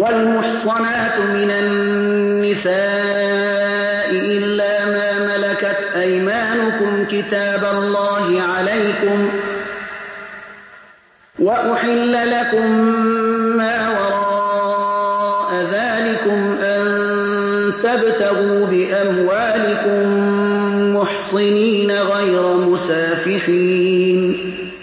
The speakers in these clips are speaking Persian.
والمحصنات من النساء إلا ما ملكت أيمانكم كتاب الله عليكم وأحل لكم ما وراء ذلكم أن تبتغوا بأموالكم محصنين غير مسافحين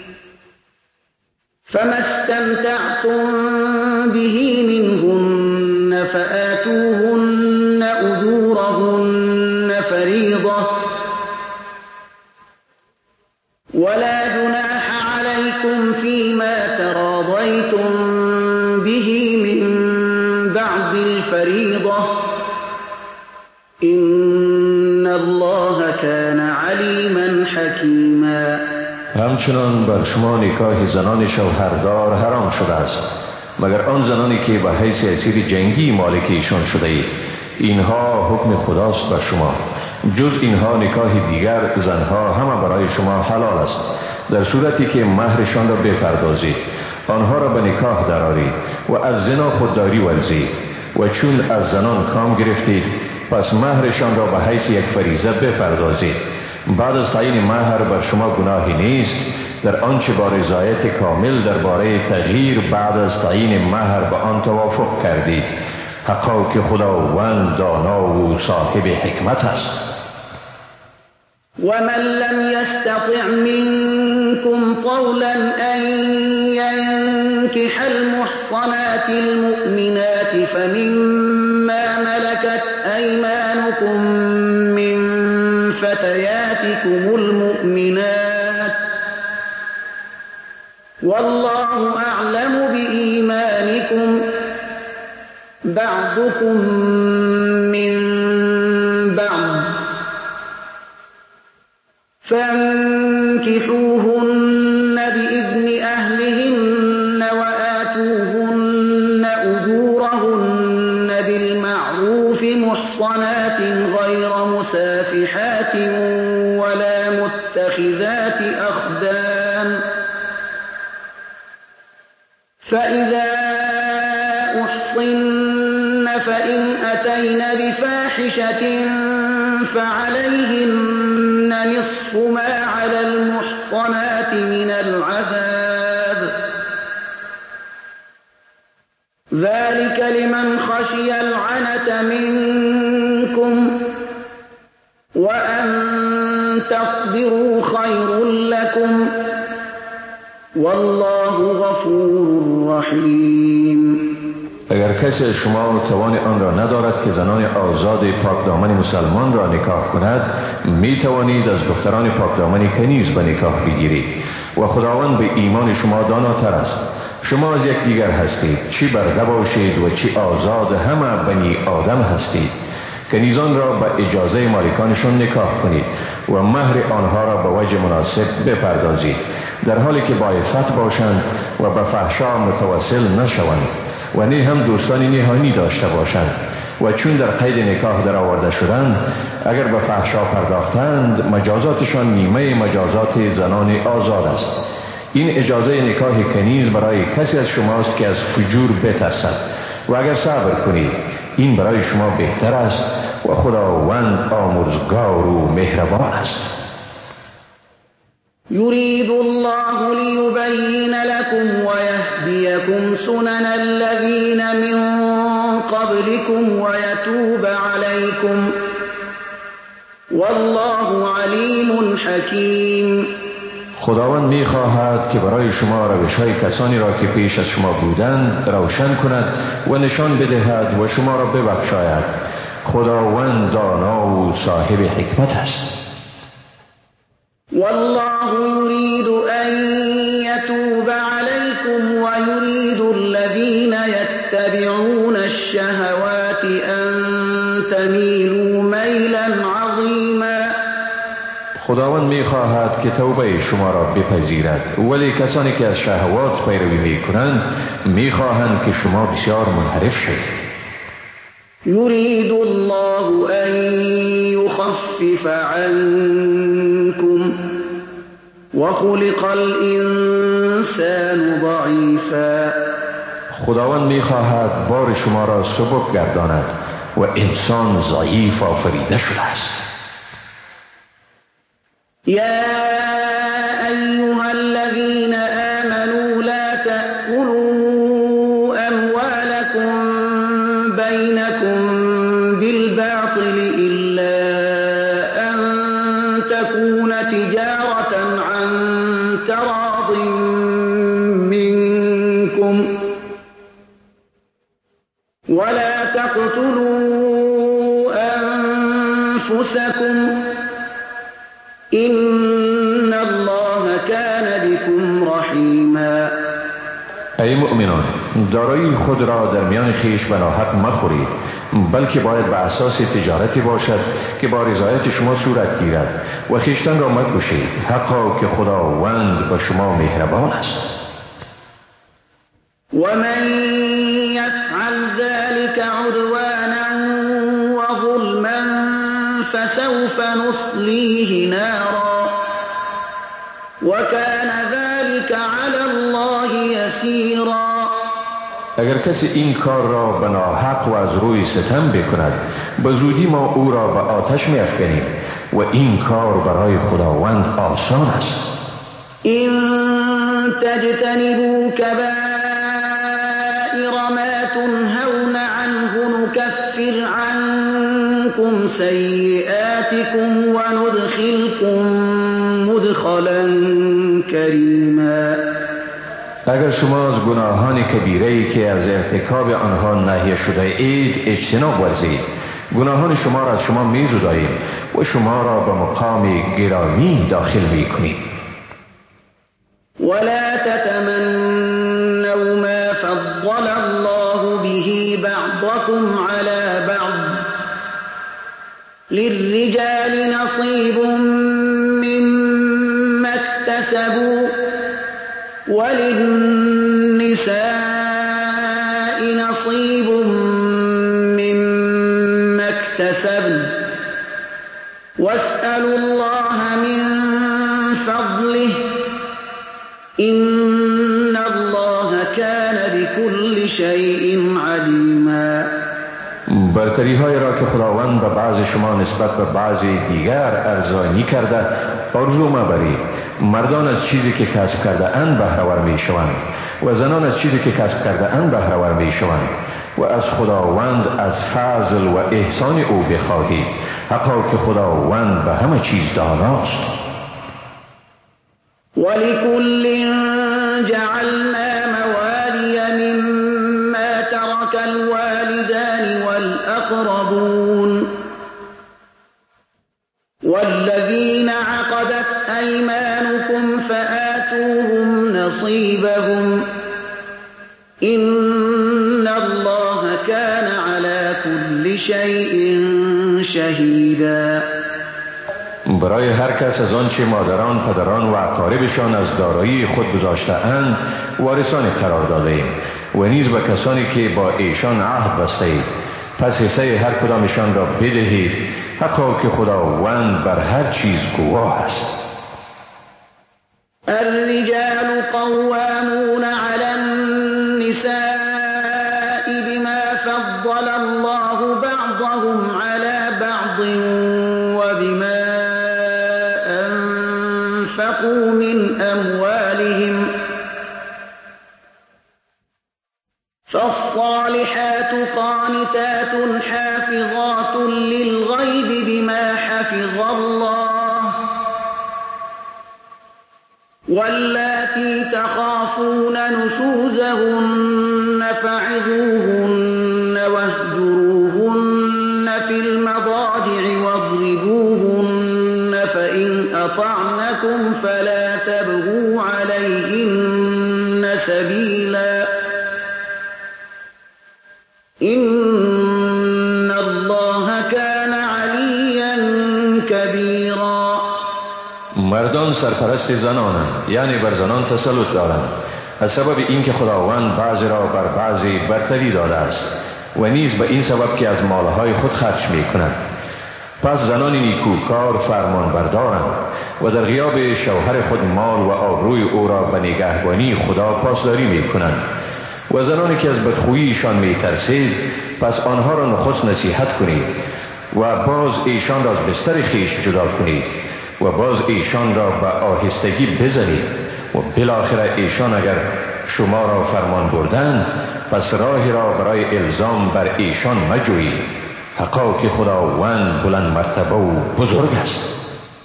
فما استمتعتم به منهن فآتوهن أجورهن فريضة ولا جناح عليكم فيما تراضيتم به من بعد الفريضة إن الله كان عليما حكيما. همچنان بر شما نکاح زنان شوهردار حرام شده است مگر آن زنانی که به حیث اسیر جنگی مالک ایشان شده اید. اینها حکم خداست بر شما. جز اینها نکاح دیگر زنها همه برای شما حلال است در صورتی که مهرشان را بپردازید، آنها را به نکاح درآورید و از زنا خودداری ورزید و چون از زنان کام گرفتید پس مهرشان را به حیث یک فریضه بپردازید. بعد از تعیین مهر بر شما گناهی نیست در آنچه با رضایت کامل درباره تغییر بعد از تعیین مهر به آن توافق کردید. حقا که خداوند دانا و صاحب حکمت است. ومن لم يستطع منكم طولا أن ينكح المحصنات المؤمنات فمما ملكت أيمانكم من فتياتكم المؤمنات والله أعلم بإيمانكم بعضكم من بعض فانكحوهن بإذن أهلهن وآتوهن أجورهن بالمعروف محصنات غير مسافحات ولا متخذات أخدان فإذا أحصن فإن أتين بفاحشة فعليهن نصف ما على المحصنات من العذاب ذلك لمن خشي العنة منكم وأن تصبروا خير لكم والله غفور رحیم. اگر کسی از شما توان آن را ندارد که زنان آزاد پاکدامن مسلمان را نکاح کند، می توانید از دختران پاکدامن کنیز به نکاح بگیرید و خداوند به ایمان شما داناتر است. شما از یکدیگر هستید، چی برده باشید و چی آزاد، همه بنی آدم هستید. کنیزان را به اجازه مالکانشان نکاح کنید و مهر آنها را به وجه مناسب بپردازید در حالی که با عفت باشند و به فحشا متوسل نشوند و نه هم دوستان نهانی داشته باشند و چون در قید نکاح در آورده شدند اگر به فحشا پرداختند مجازاتشان نیمه مجازات زنان آزاد است. این اجازه نکاح کنیز برای کسی از شماست که از فجور بترسد و اگر صبر کنید این برای شما بهتر است و خداوند آمرزگار و مهربان است. يريد الله ليبين لكم ويهديكم سنن الذين من قبلكم ويتوب عليكم والله عليم حكيم. خداوند می خواهد که برای شما روش‌های کسانی را که پیش از شما بودند روشن کند و نشان بدهد و شما را ببخشاید. خداوند دانا و صاحب حکمت است. والله يريد أن يتوب عليكم ويريد الذين يتبعون الشهوات أن تميلوا ميلا عظيما. خداوند می خواهد که توبه شما را بپذیرد ولی کسانی که از شهوات پیروی می کنند می خواهند که شما بسیار منحرف شوید. يريد الله أن يخفف عنكم وخلق الإنسان ضعيفا. خداوند می‌خواهد بار شما را سبک گرداند و انسان ضعیف آفریده شده است. یا ایها الذین آمنوا لا تأکلوا اموالکم بینکم بالباطل الا ان تكون تجارة عن تراض منكم ولا تقتلوا أنفسكم إن الله كان بكم رحیما. ای مؤمنان، دارایی خود را در میان خویش به ناحق مخورید، بلکه باید به اساس تجارتی باشد که با رضایت شما صورت گیرد و خویشتن را مکشید، حقا که خداوند به شما مهربان است. ومن يفعل ذلك عدوانا وظلما فسوف نصليه نارا وكان ذلك على الله يسيرا. اگر کسی این کار را به ناحق و از روی ستم بکند، به زودی ما او را به آتش می افکنیم و این کار برای خداوند آسان است. این تجتنبوا کبائر ما تنهون عنه نكفر عنكم سیئاتكم وندخلكم مدخلا کریما. اگر شما از گناهان کبیره‌ای که از ارتکاب آنها نهی شده اید اجتناب ورزید، گناهان شما را از شما می‌زداییم و شما را به مقام گرامی داخل می‌کنیم. ولا تتمنوا ما فضل الله به بعضكم على بعض للرجال نصيب مما اكتسبوا وللنساء نصيب مما اكتسبن واسألوا الله من فضله إن الله كان بكل شيء عليما. برتری های را که خداوند به بعض شما نسبت به بعض دیگر ارزانی کرده آرزو مبرید. مردان از چیزی که کسب کرده اند بهره‌ور می شوند و زنان از چیزی که کسب کرده اند بهره‌ور می شوند و از خداوند از فضل و احسان او بخواهید، حقا که خداوند به همه چیز داناست. ولكل جعلنا موالي مما ترك الوالدان والأقربون والذين عقدت أيمانكم فآتوهم نصيبهم إن الله كان على كل شيء شهيدا. برای هر کس از آنچه مادران، پدران و اقاربشان از دارایی خود گذاشته اند وارثان قرار داده ایم و نیز به کسانی که با ایشان عهد بسته اید، پس حصه هر کدامشان را بدهید، حقا که خداوند بر هر چیز گواه است. الرجال قوامون على النساء بما فضل الله بعضهم على بعض وبما أنفقوا من أموالهم فالصالحات قانتات حافظات للغيب بما حفظ الله واللاتي تخافون نشوزهن فعظوهن واهجروهن في المضاجع واضربوهن فإن أطعنكم فلا تبغوا عليهن سبيلا إن الله كان عليا كبيرا. مردان سرپرست زنانند، یعنی بر زنان تسلط دارند، از سبب اینکه خداوند بعضی را بر بعضی برتری داده است و نیز به این سبب که از مالهای خود خرج می کنند. پس زنان نیکوکار فرمان بردارند و در غیاب شوهر خود مال و آبروی او را به نگهبانی خدا پاسداری می کنند و زنانی که از بدخوییشان می ترسید پس آنها را نخست نصیحت کنید و باز ایشان را از بستر خیش جدا کنید و باز ایشان را به آهستگی بزنید و بالاخره ایشان اگر شما را فرمان بردند پس راهی را برای الزام بر ایشان مجویید. حقا که خداوند بلند مرتبه و بزرگ است.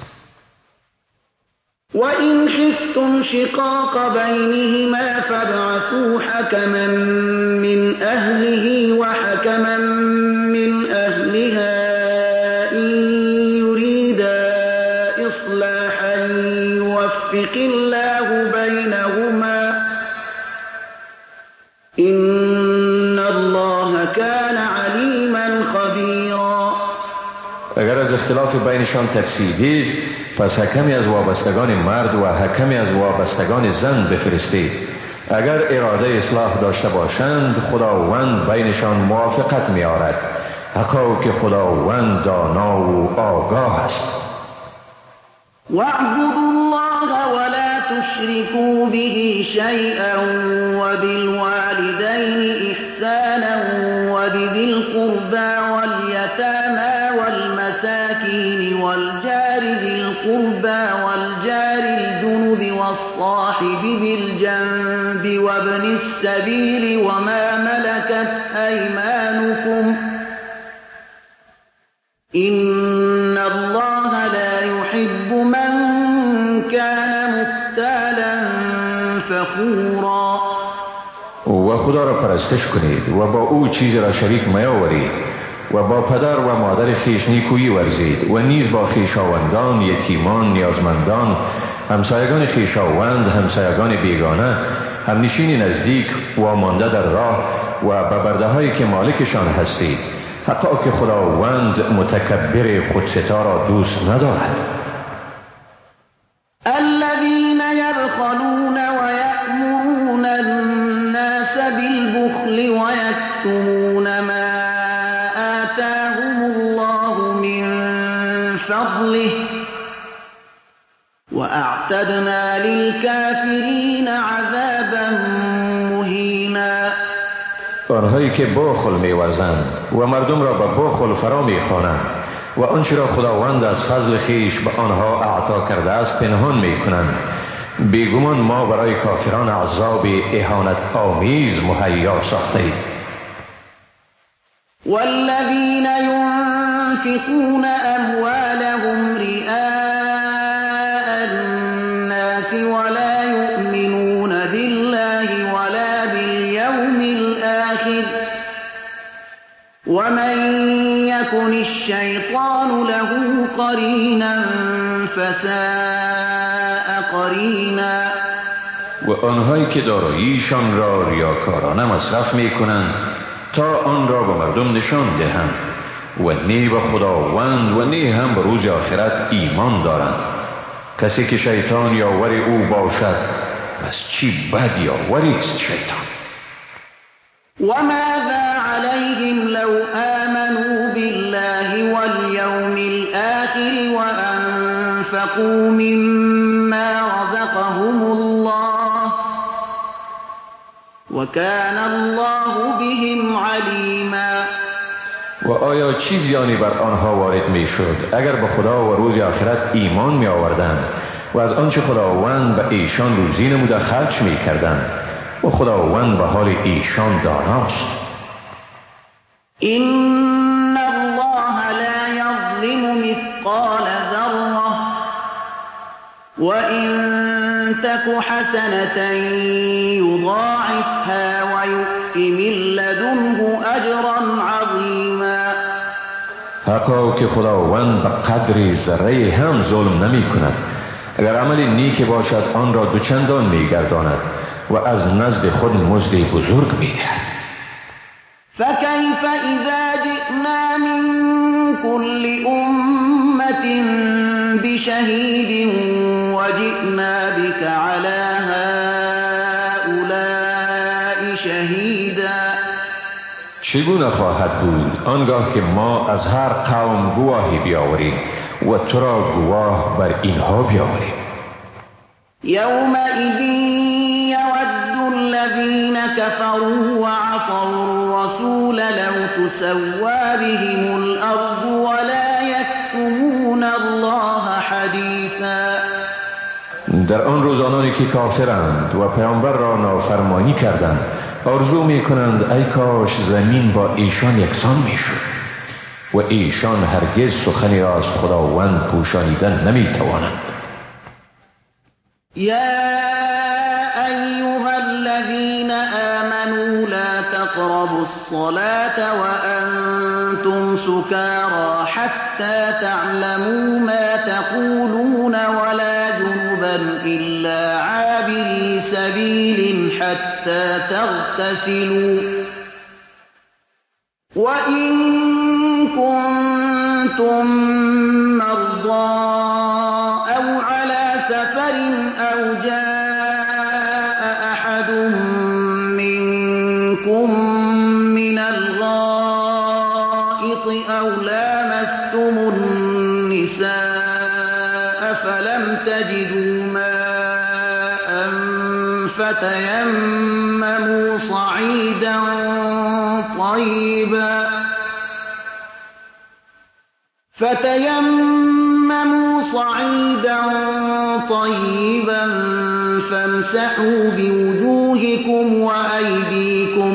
وَإِنْ خِفْتُمْ شِقَاقَ بَيْنِهِمَا فَابْعَثُوا حَكَمًا مِّنْ أَهْلِهِ وَحَكَمًا مِّنْ أَهْلِهَا إِن يُرِيدَا إِصْلَاحًا يُوَفِّقِ اللَّهُ بَيْنَهُمَا إِنَّ اللَّهَ كَانَ عَلِيمًا خَبِيرًا. اگر از اختلاف بینشان ترسیدید پس حکمی از وابستگان مرد و حکمی از وابستگان زن بفرستید. اگر اراده اصلاح داشته باشند خداوند بینشان موافقت می آرد. حقا که خداوند دانا و آگاه است. وَاعْبُدُوا اللَّهَ وَلَا تُشْرِكُوا بِهِ شَيْئًا وَبِالْوَالِدَيْنِ إِحْسَانًا وَبِذِي الْقُرْبَى وَالْيَتَامَى وَالْمَسَاكِينِ وَالْجَارِ ذِي الْقُرْبَى وَالْجَارِ الْجُنُبِ وَالصَّاحِبِ بِالْجَنبِ وَابْنِ السَّبِيلِ وَمَا مَلَكَتْ أَيْمَانُكُمْ ۗ إِنَّ اللَّهَ لَا يُحِبُّ مَن كَانَ مُخْتَالًا فَخُورًا. و خدا را پرستش کنید و با او چیزی را شریک میاورید و با پدر و مادر خیش نیکویی ورزید و نیز با خویشاوندان، یتیمان، نیازمندان، همسایگان خویشاوند، همسایگان بیگانه، همنشین نزدیک و مانده در راه و به برده هایی که مالکشان هستید. حقا که خداوند متکبر خودستا را دوست ندارد. الذين يبخلون ويأمرون الناس بالبخل ويكتمون ما آتاهم الله من فضله وأعتدنا للكافرين عذابا مهینا. آنهایی که بخل می‌ورزند و مردم را به بخل فرا می‌خوانند و آنچه را خداوند از فضل خیش به آنها اعطا کرده است پنهان می‌کنند، بیگمان ما برای کافران عذاب اهانت آمیز مهیا ساخته‌ایم. والذین ينفقون أموالهم رئاء الناس ولا يؤمنون بالله ولا باليوم الآخر ومن يكن الشيطان له قرينا فساء قرینا. و آنهایی که داراییشان را ریاکارانه مصرف می‌کنند تا آن را به مردم نشان دهند و نی به خداوند و نی هم به روز آخرت ایمان دارند. کسی که شیطان یاور او باشد پس چی بد یاوری است شیطان. وماذا عليهم لو آمنوا بالله واليوم الآخر وأنفقوا مما رزقهم الله وكان الله بهم عليما. و آیا چی زیانی بر آنها وارد می شد اگر به خدا و روز آخرت ایمان می آوردند و از آنچه خداوند به ایشان روزی نموده خرج می کردند و خداوند به حال ایشان داناست. إن الله لا يظلم مثقال ذرة وإن تك حسنة يضاعفها ويؤت من لدنه أجرا عظيما. حقا که خداوند به قدر ذره هم ظلم نمی کند. اگر عمل نیک باشد آن را دوچندان می گرداند و از نزد خود مزد بزرگ می دهد. فكيف إذا جئنا من كل أمة بشهيد وجئنا بك على هؤلاء شهيدا. چگونه خواهد بود آنگاه که ما از هر قوم گواهی بیاوریم و تو را گواه بر اینها بیاوریم. يومئذ يود الذين كفروا وعصوا الرسول لو تسوى بهم الأرض ولا يكتمون الله حديثا. در آن روز آنانی که کافرند و پیامبر را نافرمانی کردند آرزو می کنند ای کاش زمین با ایشان یکسان می شد و ایشان هرگز سخنی را از خداوند پوشانیدن نمی توانند. یا ایها الذین آمنوا لا تقربوا الصلاة وأنتم سكارى حتى تعلموا ما تقولون ولا جنبا إلا عابري سبيل حتى تغتسلوا وإن كنتم مرضى أو على سفر أو جاء أحد منكم من الغائط أو لامستم النساء فلم تجدوا ماء فتيمموا صعيدا طيبا فامسحوا بوجوهكم وأيديكم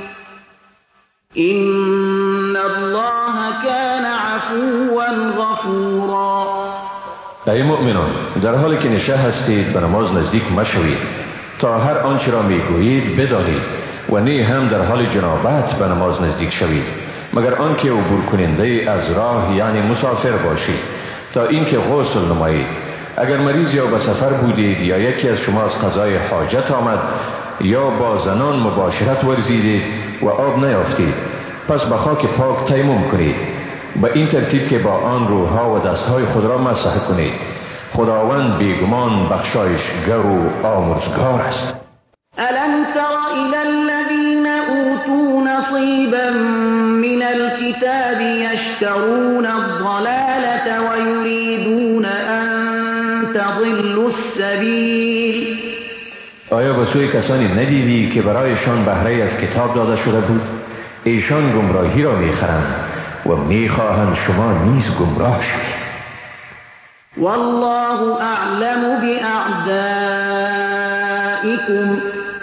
إن الله كان عفوا غفورا. ای مؤمنان، در حالی که نشه هستید به نماز نزدیک مشوید تا هر آنچه را میگویید بدانید و نه هم در حال جنابت به نماز نزدیک شوید مگر آنکه عبور کننده از راه یعنی مسافر باشید تا اینکه غسل نمایید. اگر مریض یا به سفر بودید یا یکی از شما از قضای حاجت آمد یا با زنان مباشرت ورزیدید و آب نیافتید پس به خاک پاک تیمم کنید به این ترتیب که با آن روحها و دستهای خود را مسح کنید. خداوند بیگمان بخشایشگر و آمرزگار است. ألم تر إلى الذين أوتوا نصيبا من الكتاب يشترون الضلالة ويريدون أن تضلوا السبيل. آیا به سوی کسانی ندیدی که برایشان بهره از کتاب داده شده بود؟ ایشان گمراهی را میخرند و میخواهند شما نیز گمراه شوید. والله أعلم بأعدائكم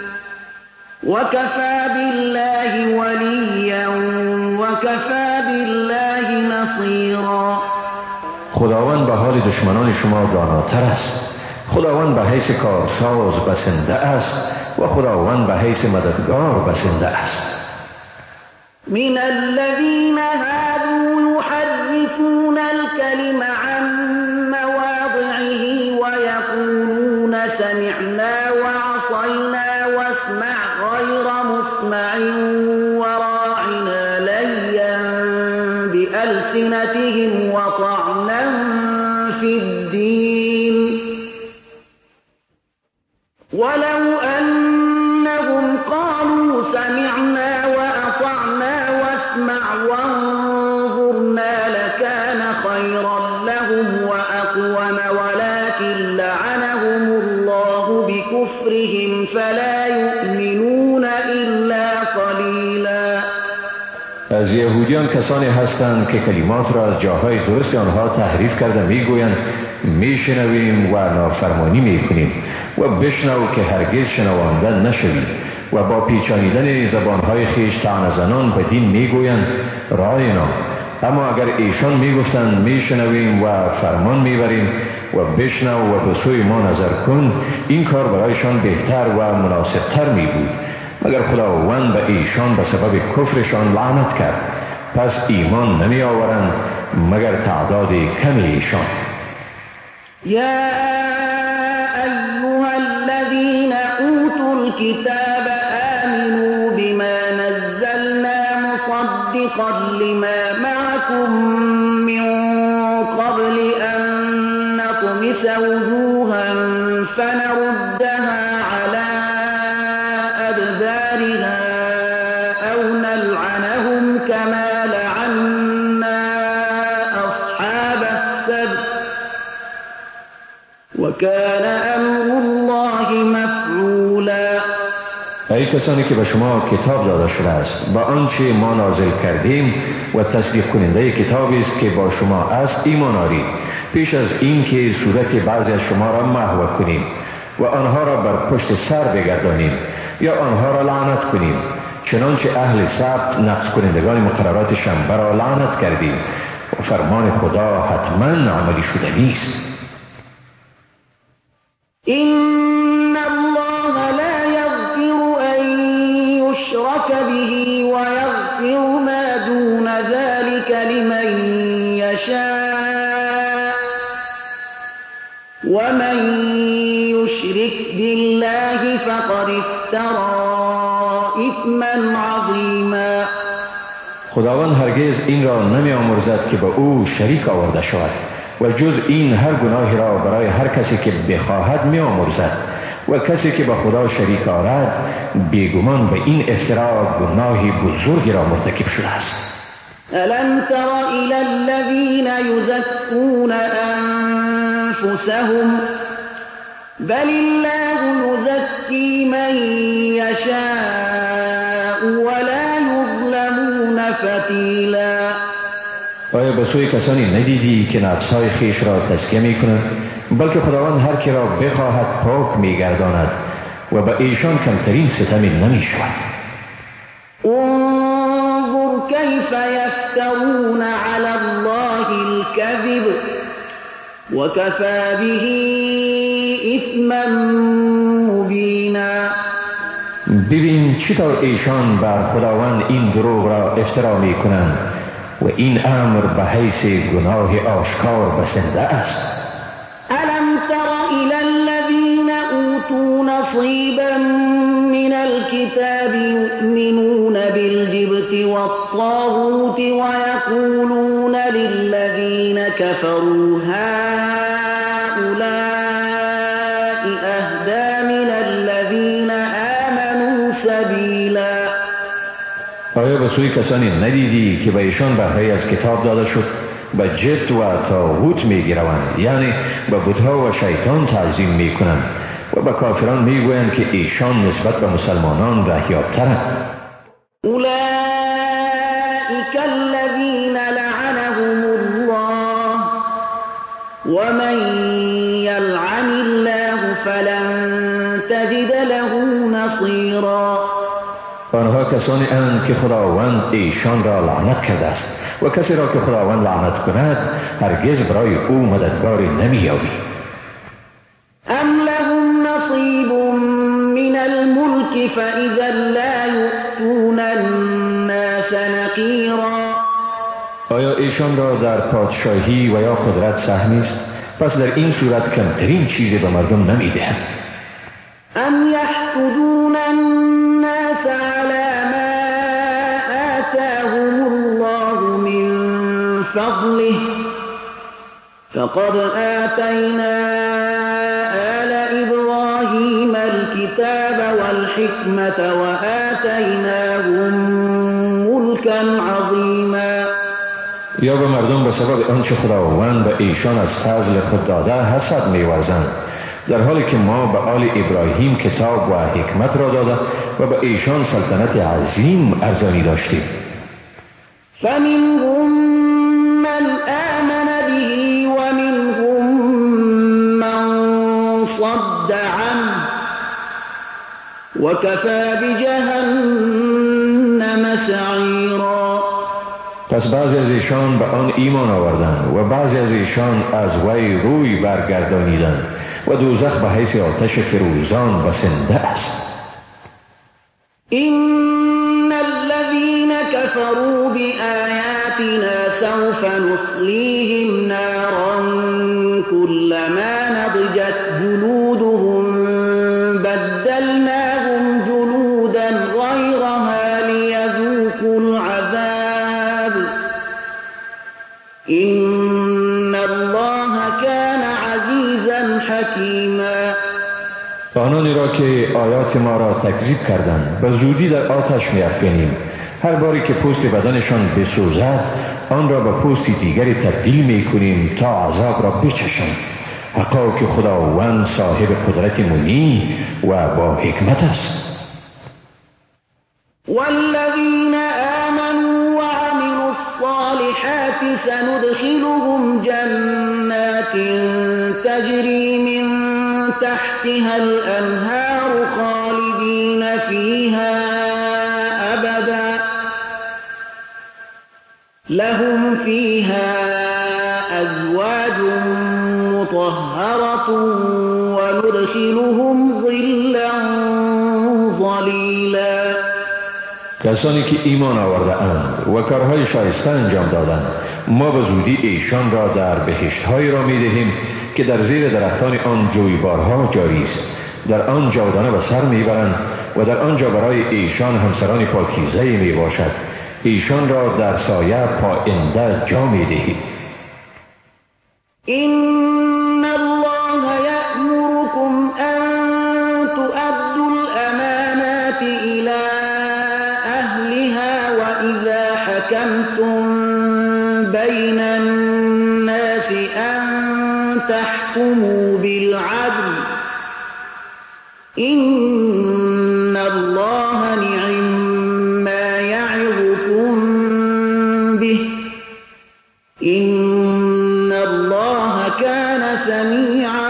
وكفى بالله وليا وكفى بالله نصيرا. خداوند به حال دشمنان شما داناتر است. خداوند به حیث کارساز بسنده است و خداوند به حیث مددگار بسنده است. من الذين هادوا يحرفون الكلم عن مواضعه ويقولون سمعنا وعصينا واسمع غير مسمع وراعنا ليا بألسنتهم وطعنا في الدين ولو أنهم قالوا سمعنا وأطعنا واسمع وانظرنا لكان خيرا لهم وأقوم ولكن لعنهم الله بكفرهم فلا يؤمنون إلا قليلا. از یهودیان کسانی هستند که کلمات را از جاهای درست آنها تحریف کرده میگویند میشنویم و نافرمانی میکنیم و بشنو که هرگز شنوانده نشوی و با پیچانیدن زبانهای خیش طعنه زنان به دین میگویند راینا. اما اگر ایشان میگفتند میشنویم و فرمان میبریم و بشنو و به سوی ما نظر کن این کار برایشان بهتر و مناسبتر میبود. مگر خداوند به ایشان به سبب کفرشان لعنت کرد پس ایمان نمی آورند مگر تعداد کمی ایشان. یا ایها الذین اوتوا الكتاب آمنوا بما نزلنا مصدقا لما معكم من قبل أن نطمس وجوها فنردها على أدبارها أو نلعنهم كما لعنا أصحاب السبت وكان أمر الله مفعولا. کسانی که به شما کتاب داده شده است با آنچه ما نازل کردیم و تصدیق کننده کتابی است که با شما است ایمان آرید پیش از این که صورت بعضی از شما را محو کنیم و آنها را بر پشت سر بگردانیم یا آنها را لعنت کنیم، چنانچه اهل سبت نقض کنندگان مقرراتشان برا لعنت کردیم و فرمان خدا حتما عملی شده نیست. إن الله لا يغفر أن يشرك به ويغفر ما دون ذلك لمن يشاء ومن يشرك بالله فقد افترى إثما عظيما. خداوند هرگز این را نمی آمرزد که به او شریک آورده شود و جز این هر گناهی را برای هر کسی که بخواهد می آمرزد و کسی که به خدا شریک آورد بیگمان به این افترا گناهی بزرگی را مرتکب شده است. ألم تر إلى الذين يزكون أنفسهم بل الله يزكي من يشاء ولا يظلمون فتیلا. آیا به سوی کسانی ندیدی که نفسهای خیش را تزکیه می کنند بلکه خداوند هر کی را بخواهد پاک می گرداند و به ایشان کمترین ستمی نمی شود. انظر كيف يفترون على الله الكذب وكفى به إثما مبینا. ببین چطور ایشان بر خداوند این دروغ را افترا می کنند و این امر به حیث گناه آشکار بسنده است. ألم تر إلى الذين أوتوا نصيبا من الكتاب يؤمنون بالجبت والطاغوت ويقولون للذين كفروا هؤلاء أهدى من الذين آمنوا سبيلا. آیا به سوی کسانی ندیدی که به ایشان بهره از کتاب داده شد به جبت و طاغوت میگیروند، یعنی به بتها و شیطان تعظیم میکنند و به کافران میگویند که ایشان نسبت به مسلمانان رهیابترند. اولئک الذین لعنهم الله ومن یلعن الله فلن تجد له نصیرا. آنها کسانی اند که خداوند ایشان را لعنت کرده است و کسی را که خداوند لعنت کند هرگز برای او مددگاری نمی‌یابی. ام لهم نصیب من الملک فاذا لا یؤتون الناس نقیرا. آیا ایشان را در پادشاهی و یا قدرت سهمی است؟ پس در این صورت کمترین چیزی به مردم نمی‌دهند. ام یحسدون الناس على ما آتاهم الله من فضله فقد آتینا آل ابراهیم الكتاب والحکمة وآتیناهم ملکا عظیما. یا به مردم به سبب آنچه خداوند به ایشان از فضل خود داده حسد می‌ورزند، در حالی که ما به آل ابراهیم کتاب و حکمت را داده و به ایشان سلطنت عظیم ارزانی داشتیم. فمنهم من آمن به ومنهم من صد عنه وكفى بجهنم سعیرا. پس بعضی از ایشان به آن ایمان آوردند و بعضی از ایشان از وی روی برگردانیدند و دوزخ به حیث آتش فروزان بسنده است. إن الذين كفروا بآياتنا سوف نصليهم نارا كلما نضجت جلودهم بدلناهم جلودا غيرها ليذوقوا العذاب إن الله كان عزيزا حكيما. آنانی را که آیات ما را تکذیب کردند به زودی در آتش می‌افکنیم. هر باری که پوست بدنشان بسوزد آن را به پوستی دیگری تبدیل می‌کنیم تا عذاب را بچشند. حقا که خداوند صاحب قدرت منی و با حکمت است. والذين آمنوا وعملوا الصالحات سندخلهم جنات تجري من تحتها الأنهار خالدين فيها أبدا لهم فيها أزواج مطهرة وندخلهم ظلا ظليلا. کسانی که ایمان آورده اند و کارهای شایسته انجام دادند ما به زودی ایشان را در بهشت‌هایی را می‌دهیم که در زیر درختان آن جویبارها جاری است. در آن جاودانه به سر میبرند و در آنجا برای ایشان همسران پاکیزه می باشد. ایشان را در سایه پاینده جا می‌دهیم. إن الله يأمركم أن تؤدوا الأمانات إلى أهلها وإذا حكمتم بين الناس أن تحكموا بالعدل إن الله نعم ما يعظكم به إن الله كان سميعا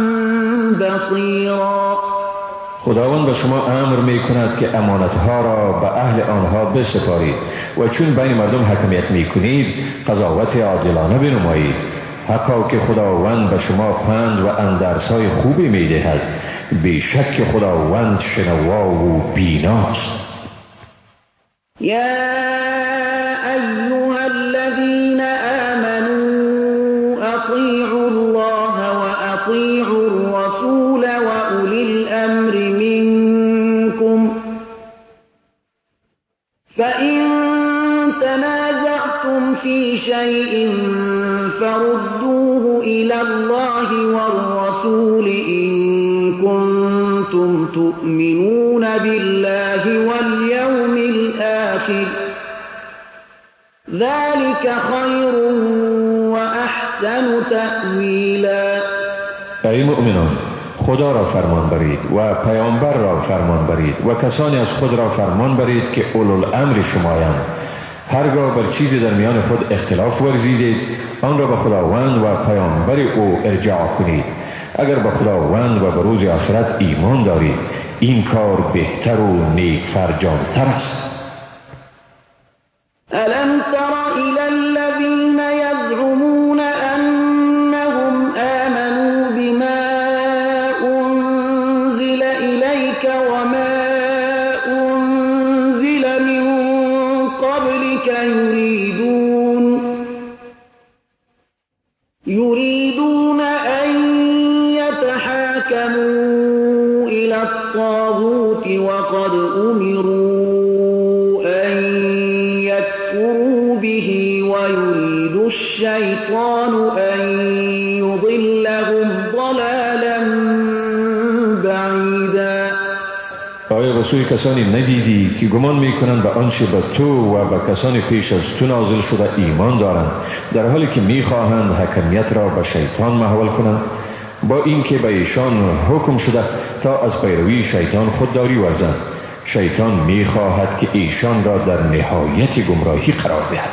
بصيرا. خداوند به شما امر می کند که امانتها را به اهل آنها بسپارید و چون بین مردم حکمیت می کنید قضاوت عادلانه بنمایید. حقا که خداوند به شما پند و اندرس‌های خوبی می دهد. بیشک خداوند شنوا و بیناست. یا ایها الذین آمنوا اطیعوا الله و اطیعوا الرسول و اولی الامر منکم فإن تنازعتم في شيء فردوه إلى الله والرسول إن كنتم تؤمنون بالله واليوم الآخر ذلك خير وأحسن تأویلا. ای مؤمنان خدا را فرمان برید و پیامبر را فرمان برید و کسانی از خود را فرمان برید که اولوالامر شمایند. هرگاه بر چیزی در میان خود اختلاف ورزیدید آن را به خداوند و پیامبر او ارجاع کنید. اگر به خداوند و به روز آخرت ایمان دارید این کار بهتر و نیک فرجام‌تر است. ألم تر إلى الذين يزعمون أنهم آمنوا بما أنزل إليك وما أنزل من قبلك يريدون أن يتحاكموا إلى الطاغوت وقد أمروا أن يكفروا به ويريد الشيطان أن يضلهم ضلالا بعيدا. آیا رسول کسانی ندیدی که گمان میکنند به آنچه به تو و به کسان پیش از تو نازل شده ایمان دارند در حالی که میخواهند حکمیت را به شیطان محول کنند با اینکه به ایشان حکم شده تا از پیروی شیطان خودداری ورزند. شیطان میخواهد که ایشان را در نهایت گمراهی قرار دهد.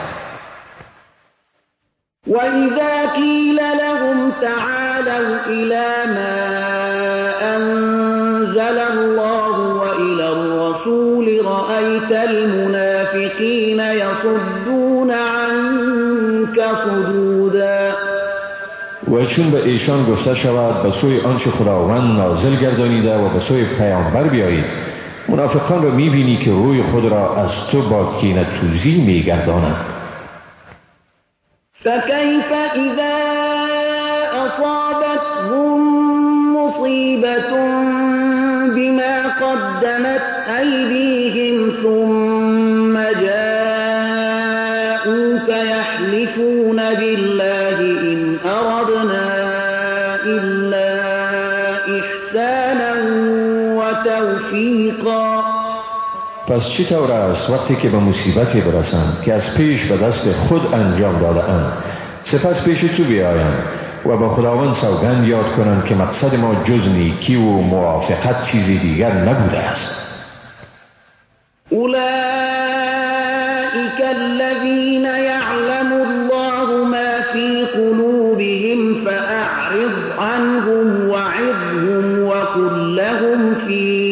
وَإِذَا قِيلَ لَهُمْ تَعَالَوْا إِلَى مَا أَنزَلَ اللَّهُ وَإِلَى الرَّسُولِ رَأَيْتَ الْمُنَافِقِينَ يَصُدُّونَ عَنكَ صُدُودًا. و چون به ایشان گفته شود به سوی آنچه خداوند نازل گردانیده و به سوی پیامبر بیایید منافقان را میبینی که روی خود را از تو با کینه توزی میگردانند. فكيف إذا أصابتهم مصيبة بما قدمت أيديهم ثم جاءوك يحلفون بالله إن أردنا إلا إحسانا وتوفيقا. پس چی طور است وقتی که به مصیبتی برسند که از پیش به دست خود انجام داده اند سپس پیش تو بیایند و به خداوند سوگند یاد کنند که مقصد ما جز نیکی و موافقت چیزی دیگر نبوده است. أولئك الذين يعلم الله ما في قلوبهم فأعرض عنهم وعظهم وقل لهم في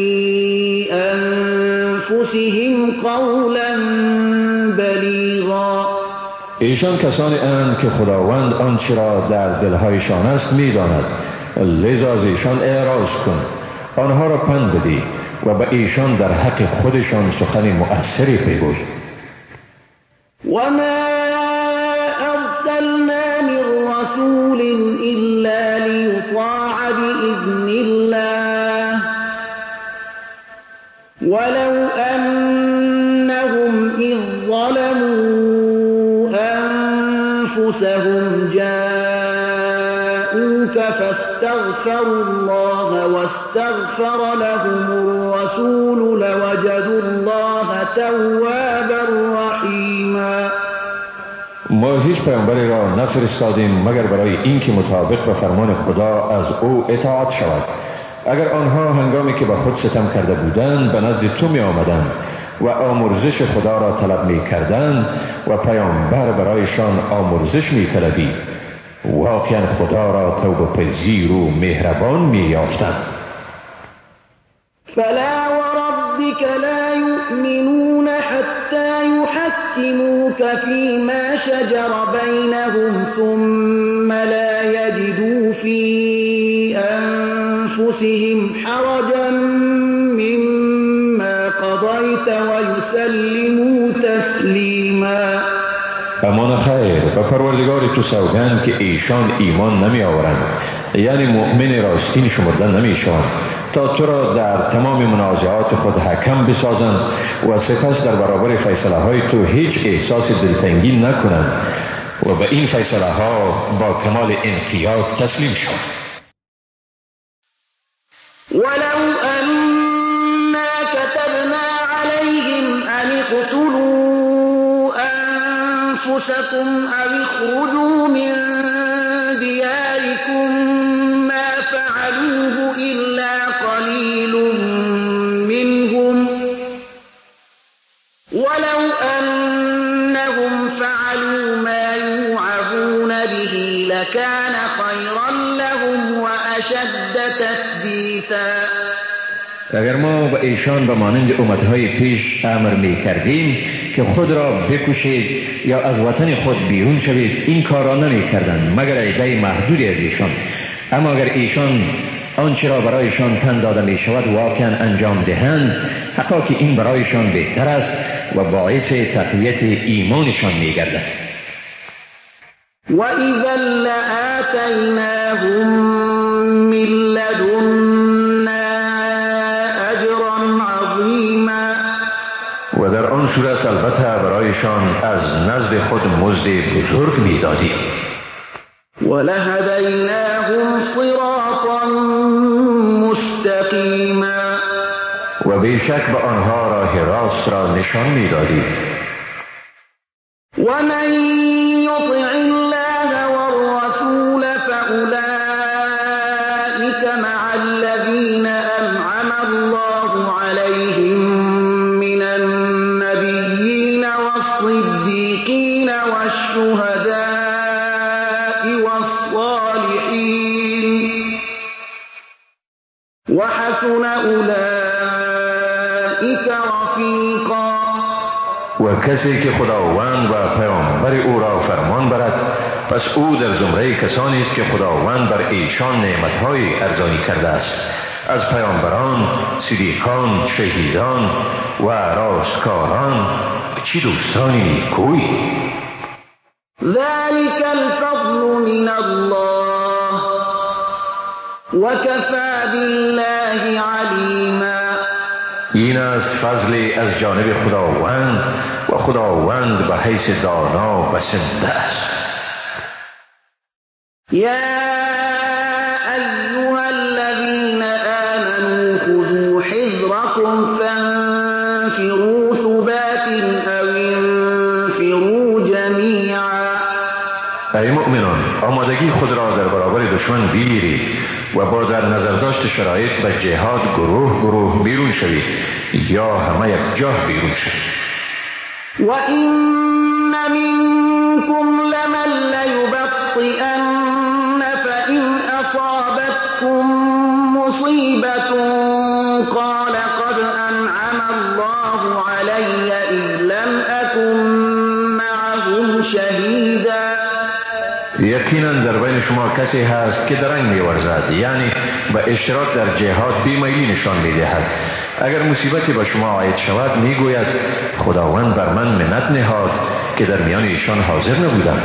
أنفسهم قولا بلیغا. ایشان کسانی اند که خداوند آنچه را در دلهایشان است می‌داند، لذا از ایشان اعراض کن، آنها را پند بدی و به ایشان در حق خودشان سخن مؤثری بگوی. وما أرسلنا من رسول إلا ليطاع بإذن الله ولو أنهم إذ ظلموا أنفسهم جاءوك فاستغفروا الله واستغفر لهم الرسول لوجدوا الله توابا رحیما. ما هیچ پیامبری را نفرستادیم مگر برای اینکه مطابق به فرمان خدا از او اطاعت شود. اگر آنها هنگامی که به خود ستم کرده بودند به نزد تو می آمدند و آمرزش خدا را طلب می کردند و پیامبر برایشان آمرزش می طلبید، واقعا خدا را توبه پذیر و مهربان می یافتند. فلا وربك لا يؤمنون حتى يحكموك فيما شجر بينهم ثم لا يجدوا في أنفسهم حرجا مما قضيت ويسلموا تسلیما. امان خیر، به پروردگار تو سوگند که ایشان ایمان نمی آورند، یعنی مؤمن راستین شمرده نمی شوند تا تو را در تمام منازعات خود حکم بسازند و سپس در برابر فیصله های تو هیچ احساس دلتنگی نکنند و به این فیصله ها با کمال انقیاد تسلیم شوند. ولو أنا كتبنا عليهم أن اقتلوا أنفسكم أو اخرجوا من دياركم ما فعلوه إلا قليل منهم ولو أنهم فعلوا ما يوعظون به لكان خيرا لهم وأشد تثبیتا. اگر ما به ایشان به مانند امتهای پیش امر می کردیم که خود را بکشید یا از وطن خود بیرون شوید، این کار را نمی کردند مگر عده محدودی از ایشان. اما اگر ایشان آنچه را برایشان پند داده می شود واقعا انجام دهند، حتی که این برایشان بهتر است و باعث تقویت ایمانشان می گردد. وَإِذًا لَآتَيْنَاهُمْ مِن لَّدُنَّا أَجْرًا عَظِیمًا. و در آن صورت البته برایشان از نزد خود مزد بزرگ می دادیم. وَلَهَدَيْنَاهُمْ صِرَاطًا مُّسْتَقِیمًا. و بیشک به آنها راه راست را نشان می دادیم. وَمَن يُطِعِ اللَّهَ وَالرَّسُولَ فَأُولَٰئِكَ مَعَ الَّذِينَ أَنْعَمَ اللَّهُ عَلَيْهِم مِّنَ النَّبِيِّينَ وَالصِّدِّيقِينَ وَالشُّهَدَاءِ وَالصَّالِحِينَ وَحَسُنَ أُولَٰئِکَ رَفِیقًا. و کسی که خداوند و پیامبر او را فرمان برد، پس او در زمره کسانی است که خداوند بر ایشان نعمت‌های ارزانی کرده است، از پیامبران، صدیقان، شهیدان و راستکاران. چه دوستانی نیکوی! ذلك الفضل من الله وكفى بالله علیما. این است فضل از جانب خداوند و خداوند به حیث دانا بسنده است. یا ایها الذین آمنوا خذوا حذرکم فانفروا ثبات او انفروا جمیعا. ای مؤمنان، آمادگی خود را در برابر دشمن بگیرید و با در نظر داشت شرایط به جهاد گروه گروه بیرون شوید یا همه یک جاه بیرون شوید. و این منکم لمن لیبطئن فإن اصابتكم مصیبة قال قد انعم الله علی اذ لم اکن معهم شهیدا. یقینا در بین شما کسی هست که درنگ می‌ورزد، یعنی به اشتراک در جهاد بیمیلی نشان می‌دهد. اگر مصیبتی به شما عاید شود میگوید خداوند بر من منت نهاد که در میان ایشان حاضر نبودم.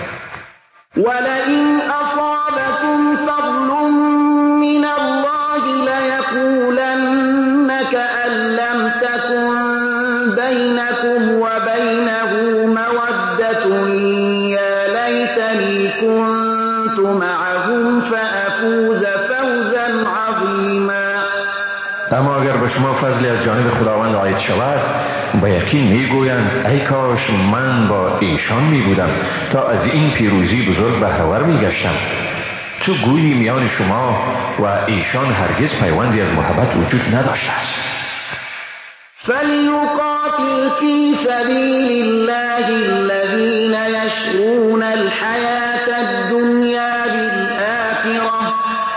ولئن اصابكم فضل من الله لیقولن كأن لم تكن بینکم وبینه مودة یا لیتنی كنت معهم فأفوز فوزا عظیما. اما اگر به شما فضلی از جانب خداوند عاید شود به یقین میگویند ای کاش من با ایشان میبودم تا از این پیروزی بزرگ بهره‌ور میگشتم. تو گویی میان شما و ایشان هرگز پیوندی از محبت وجود نداشته است. فلیقاتل فی سبیل الله الذین یشرون الحیاة الدنیا بالآخرة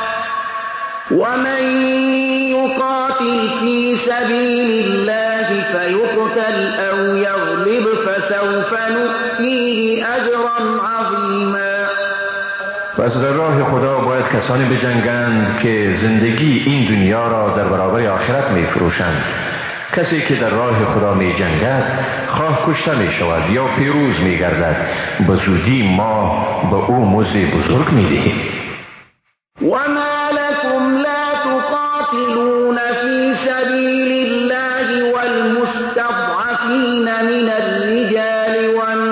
ومن يقاتل في سبيل الله فيقتل أو يغلب فسوف نؤتيه أجرا عظيما. پس در راه خدا باید کسانی بجنگند که زندگی این دنیا را در برابر آخرت می فروشند. کسی که در راه خدا می جنگد خواه کشته می شود یا پیروز می گردد، به زودی ما به او مزد بزرگ می دهیم. وما لكم لا تقاتلون في سبيل الله والمستضعفين من الرجال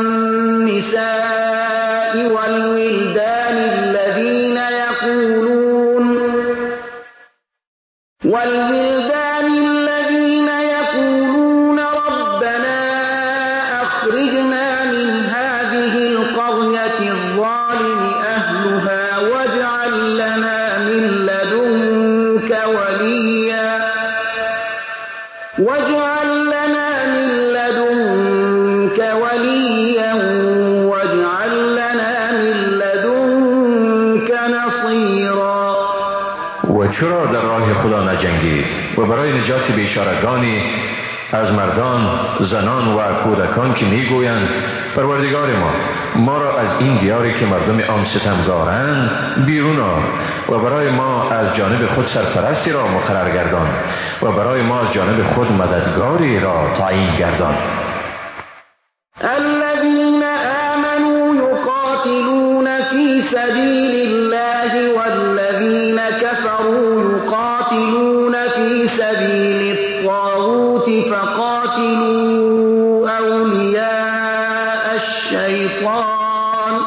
والنساء والولدان الذين يقولون ربنا أخرجنا من هذه القرية الظالم أهلها واجعل لنا من لدنك وليا واجعل لنا من لدنك نصيرا. و چرا در راه خدا نجنگید و برای نجات بیچارگانی از مردان، زنان و کودکان که میگویند پروردگار ما را از این دیاری که مردم آن ستمگارند بیرون آر و برای ما از جانب خود سرپرستی را مقرر گردان و برای ما از جانب خود مددگاری را تعیین گردان. الذين آمنوا يقاتلون في سبيل الله والذين كفروا يقاتلون في سبيل الطاغوت فقاتلوا أولياء الشيطان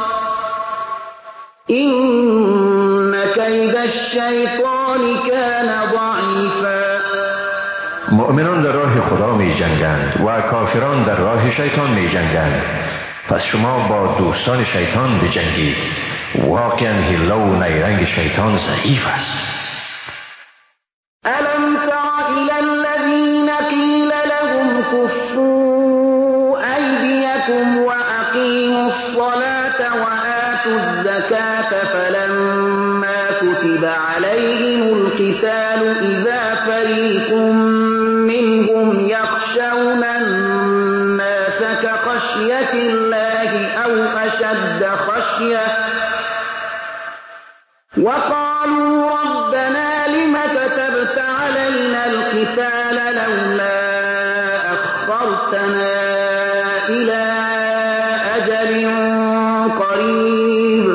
إن كيد الشيطان كان ضعيفا. مؤمنان در راه خدا می جنگند و کافران در راه شیطان می جنگند. پس شما با دوستان شیطان بجنگید. واقعا حیله و نیرنگ شیطان ضعیف است. ألم تر إلى الذين قيل لهم كفوا أيديكم وأقيموا الصلاة وآتوا الزكاة فلما كتب عليهم القتال إذا فريق منهم يخشون الناس كخشية الله أو أشد خشية وقالوا ربنا لم كتبت علينا القتال لولا أخرتنا إلى أجل قريب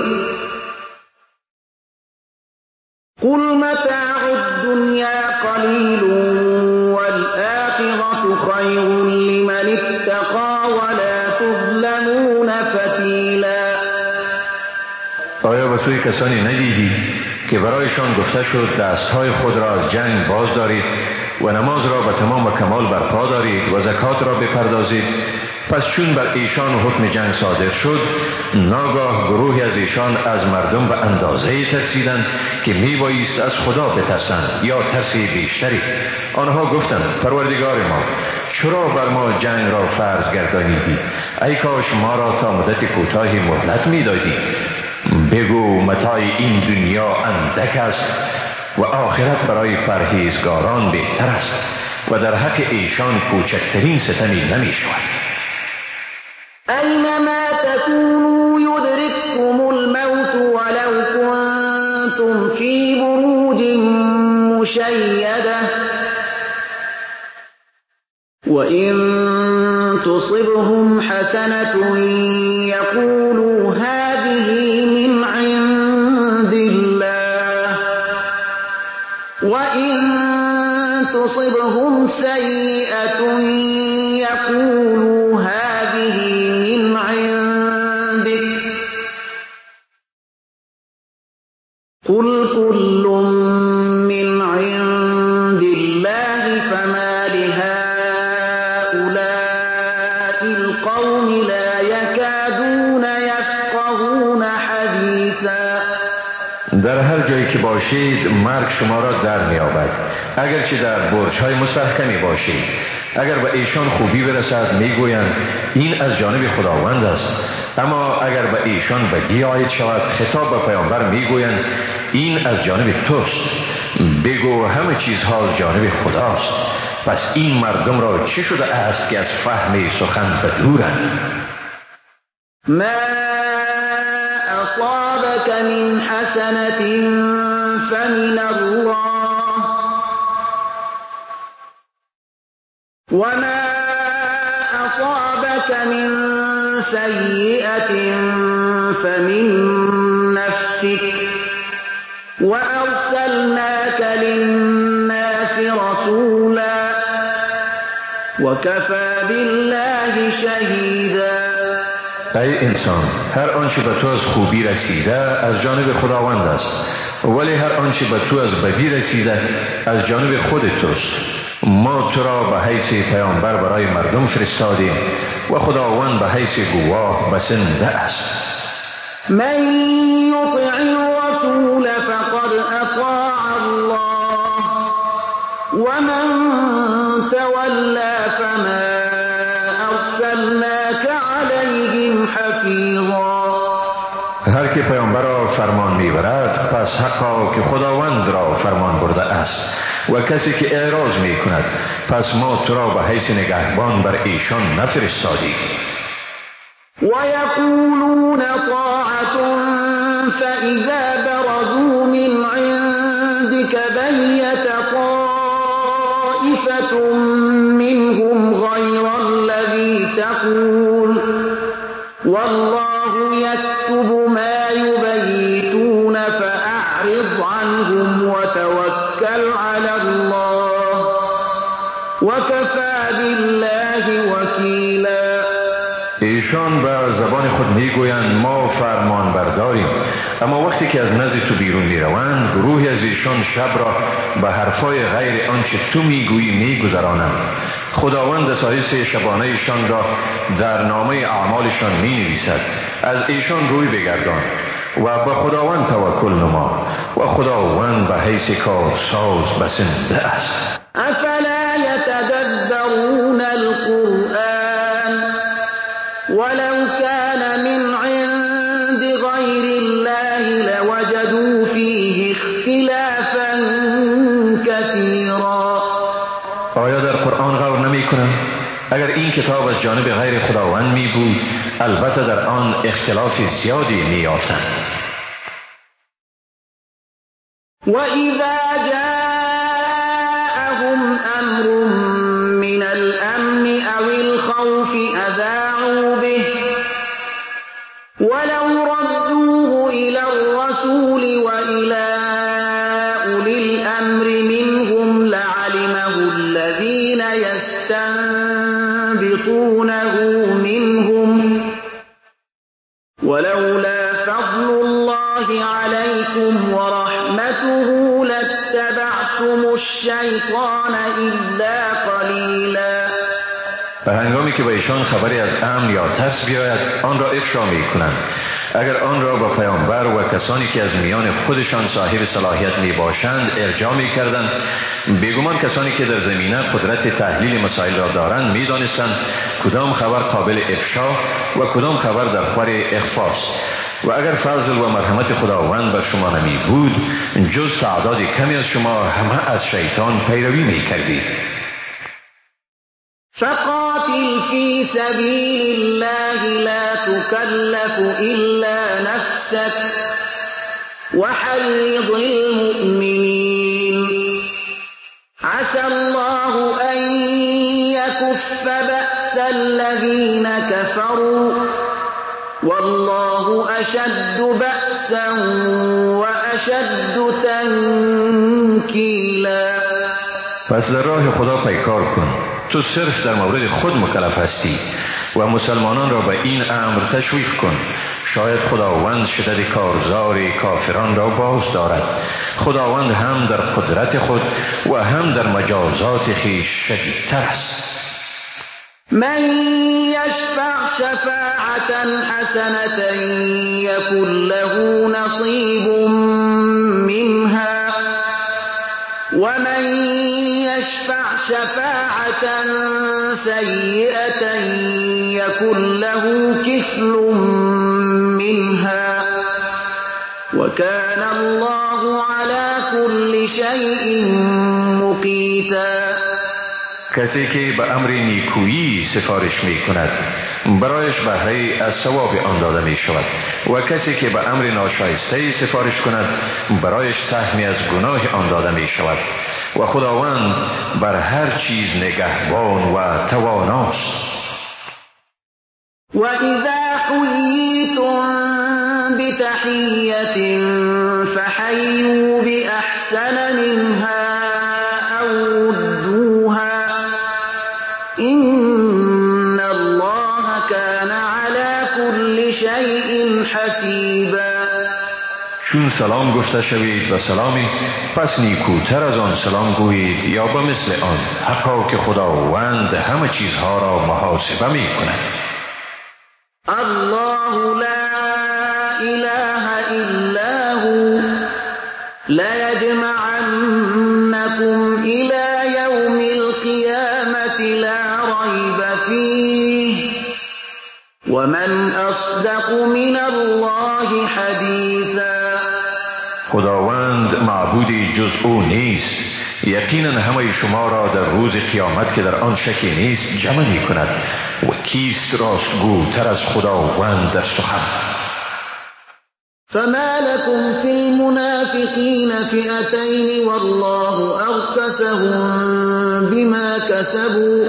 قل متاع الدنيا قليل والآخرة خير لمن اتقى ولا تظلمون فتيلا. آیا به سوی کسانی ندیدی که برایشان گفته شد دستهای خود را از جنگ باز دارید و نماز را به تمام و کمال برپا دارید و زکات را بپردازید. پس چون بر ایشان حکم جنگ صادر شد، ناگاه گروهی از ایشان از مردم به اندازه ترسیدند که میبایست از خدا بترسند یا ترس بیشتری. آنها گفتند پروردگار ما، چرا بر ما جنگ را فرض گردانیدی؟ ای کاش ما را تا مدت کوتاهی مهلت میدادی. بگو متاع این دنیا اندک است و آخرت برای پرهیزگاران بهتر است و در حق ایشان کوچکترین ستمی نمی شود. أينما تكونوا يدرككم الموت ولو كنتم في بروج مشيدة وإن تصبهم حسنة يقولوا هذه من عند الله وإن تصبهم سيئة يقولوا هذه من عندك قل كل من عند الله فما لهؤلاء القوم لا يكادون يفقهون حديثا. در هر جایی که باشید مرگ شما را در می‌یابد، اگرچه در برج‌های مستحکمی باشید. اگر به ایشان خوبی برسد میگویند این از جانب خداوند است، اما اگر به ایشان بدی عاید شود خطاب به پیامبر میگویند این از جانب توست. بگو همه چیزها از جانب خداست. پس این مردم را چه شده است که از فهم سخن بدورند؟ ما أصابك من حسنة فمن الله وما أصابك من سيئة فمن نفسك وأرسلناك للناس رسولا وكفى بالله شهيدا. ای انسان، هر آنچه به تو از خوبی رسیده از جانب خداوند است، ولی هر آنچه به تو از بدی رسیده از جانب خود توست. ما تو را به حیث پیامبر برای مردم فرستادیم و خداوند به حیث گواه بسنده است. من يطع الرسول فقد أطاع الله ومن تولى فما أرسلناك عليهم حفيظا. هر که پیامبر را فرمان میبرد پس حقا که خداوند را فرمان برده است، و کسی که اعراض می کند پس ما تو را به حیث نگهبان بر ایشان نفرستادیم. ويقولون طاعة فإذا برزوا من عندك بيت طائفة منهم غير الذي تقول والله يكتب ما يبيتون فأعرض عنهم وتوكل على الله وكفى بالله وكيلا. ایشان به زبان خود میگویند ما فرمان برداریم، اما وقتی که از نزد تو بیرون میروند گروهی از ایشان شب را به حرفای غیر آنچه تو میگویی میگذرانند. خداوند دسایس شبانه ایشان را در نامه اعمالشان می نویسد. از ایشان روی بگردان و به خداوند توکل نما و خداوند به حیث کارساز بسنده است. افلا يتدبرون القرآن ولو كان من عند غير الله لوجدوا فيه اختلافا كثيرا. آیا در قرآن غور نمی کنند؟ اگر این کتاب از جانب غیر خداوند می بود البته در آن اختلاف زیادی می یافتند. وَإِذَا جَاءَهُمْ أَمْرٌ مِّنَ الْأَمْنِ أَوِ الْخَوْفِ أَذَاعُوا بِهِ وَلَوْ رَدُّوهُ إِلَى الرَّسُولِ وَإِلَى أُولِي الْأَمْرِ مِنْهُمْ لَعَلِمَهُ الَّذِينَ يَسْتَنبِطُونَهُ مِنْهُمْ وَلَوْلَا فضل الله عليكم ورحمته لاتبعتم الشیطان الا قلیلا. و هنگامی که به ایشان خبری از امن یا ترس بیاید آن را افشا می کنند. اگر آن را با پیامبر و کسانی که از میان خودشان صاحب صلاحیت می باشند ارجاع می کردند، بیگمان کسانی که در زمینه قدرت تحلیل مسائل را دارند می دانستند کدام خبر قابل افشا و کدام خبر در خور اخفاست. و اگر فضل و مرحمت خداوند بر شما نمی بود جز تعداد کمی از شما همه از شیطان پیروی می کردید. فقاتل في سبيل الله لا تكلف إلا نفسك وحرض المؤمنين عسى الله أن يكف بأس الذين كفروا والله أشد بأسا وأشد تنكيلا. پس در راه خدا پیکار کن. تو صرف در مورد خود مکلف هستی و مسلمانان را به این امر تشویق کن. شاید خداوند شدت کارزار کافران را باز دارد. خداوند هم در قدرت خود و هم در مجازات خویش شدیدتر است. من یشفع شفاعة حسنة یکن له نصیب منها ومن يشفع شفاعة سيئة يكن له كفل منها وكان الله على كل شيء مقيتا. کسی که به امر نیکویی سفارش می کند برایش بهره از ثواب آن داده می شود و کسی که به امر ناشایسته سفارش کند برایش سهمی از گناه آن داده می شود و خداوند بر هر چیز نگهبان و تواناست. و اذا حییتم بتحیة فحیوا بأحسن منها او ردوها ان الله كان على كل شيء حسیبا. چون سلام گفته شوید و سلامی پس نیکوتر از آن سلام گویید یا به مثل آن، حقا که خداوند همه چیزها را محاسبه می کند. الله لا اله الا هو ليجمعنكم الى يوم القيامة لا ريب فيه ومن اصدق من الله حدیثا. خداوند معبودی جز او نیست. یقینا همه شما را در روز قیامت که در آن شکی نیست جمع می کند و کیست راستگوتر از خداوند در سخن. فما لكم في المنافقين فئتين والله أركسهم بما كسبوا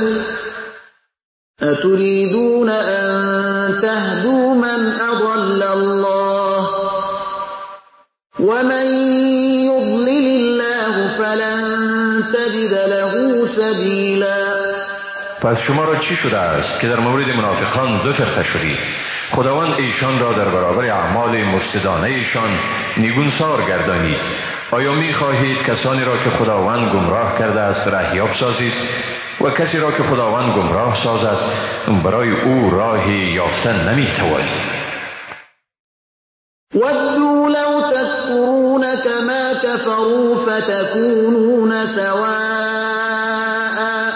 أتريدون أن تهدوا من أضل الله ومن يضلل الله فلن تجد له سبیلا. پس شما را چی شده است که در مورد منافقان دو فرقه شدید؟ خداوند ایشان را در برابر اعمال مفسدانه ایشان نیگونسار گردانید. آیا می خواهید کسانی را که خداوند گمراه کرده است رهیاب سازید و کسی را که خداوند گمراه سازد برای او راهی یافتن نمی توانید؟ ودوا لو تكفرون كما كفروا فتكونون سواء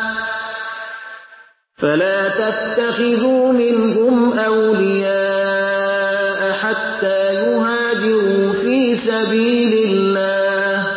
فلا تتخذوا منهم أولياء حتى يهاجروا في سبيل الله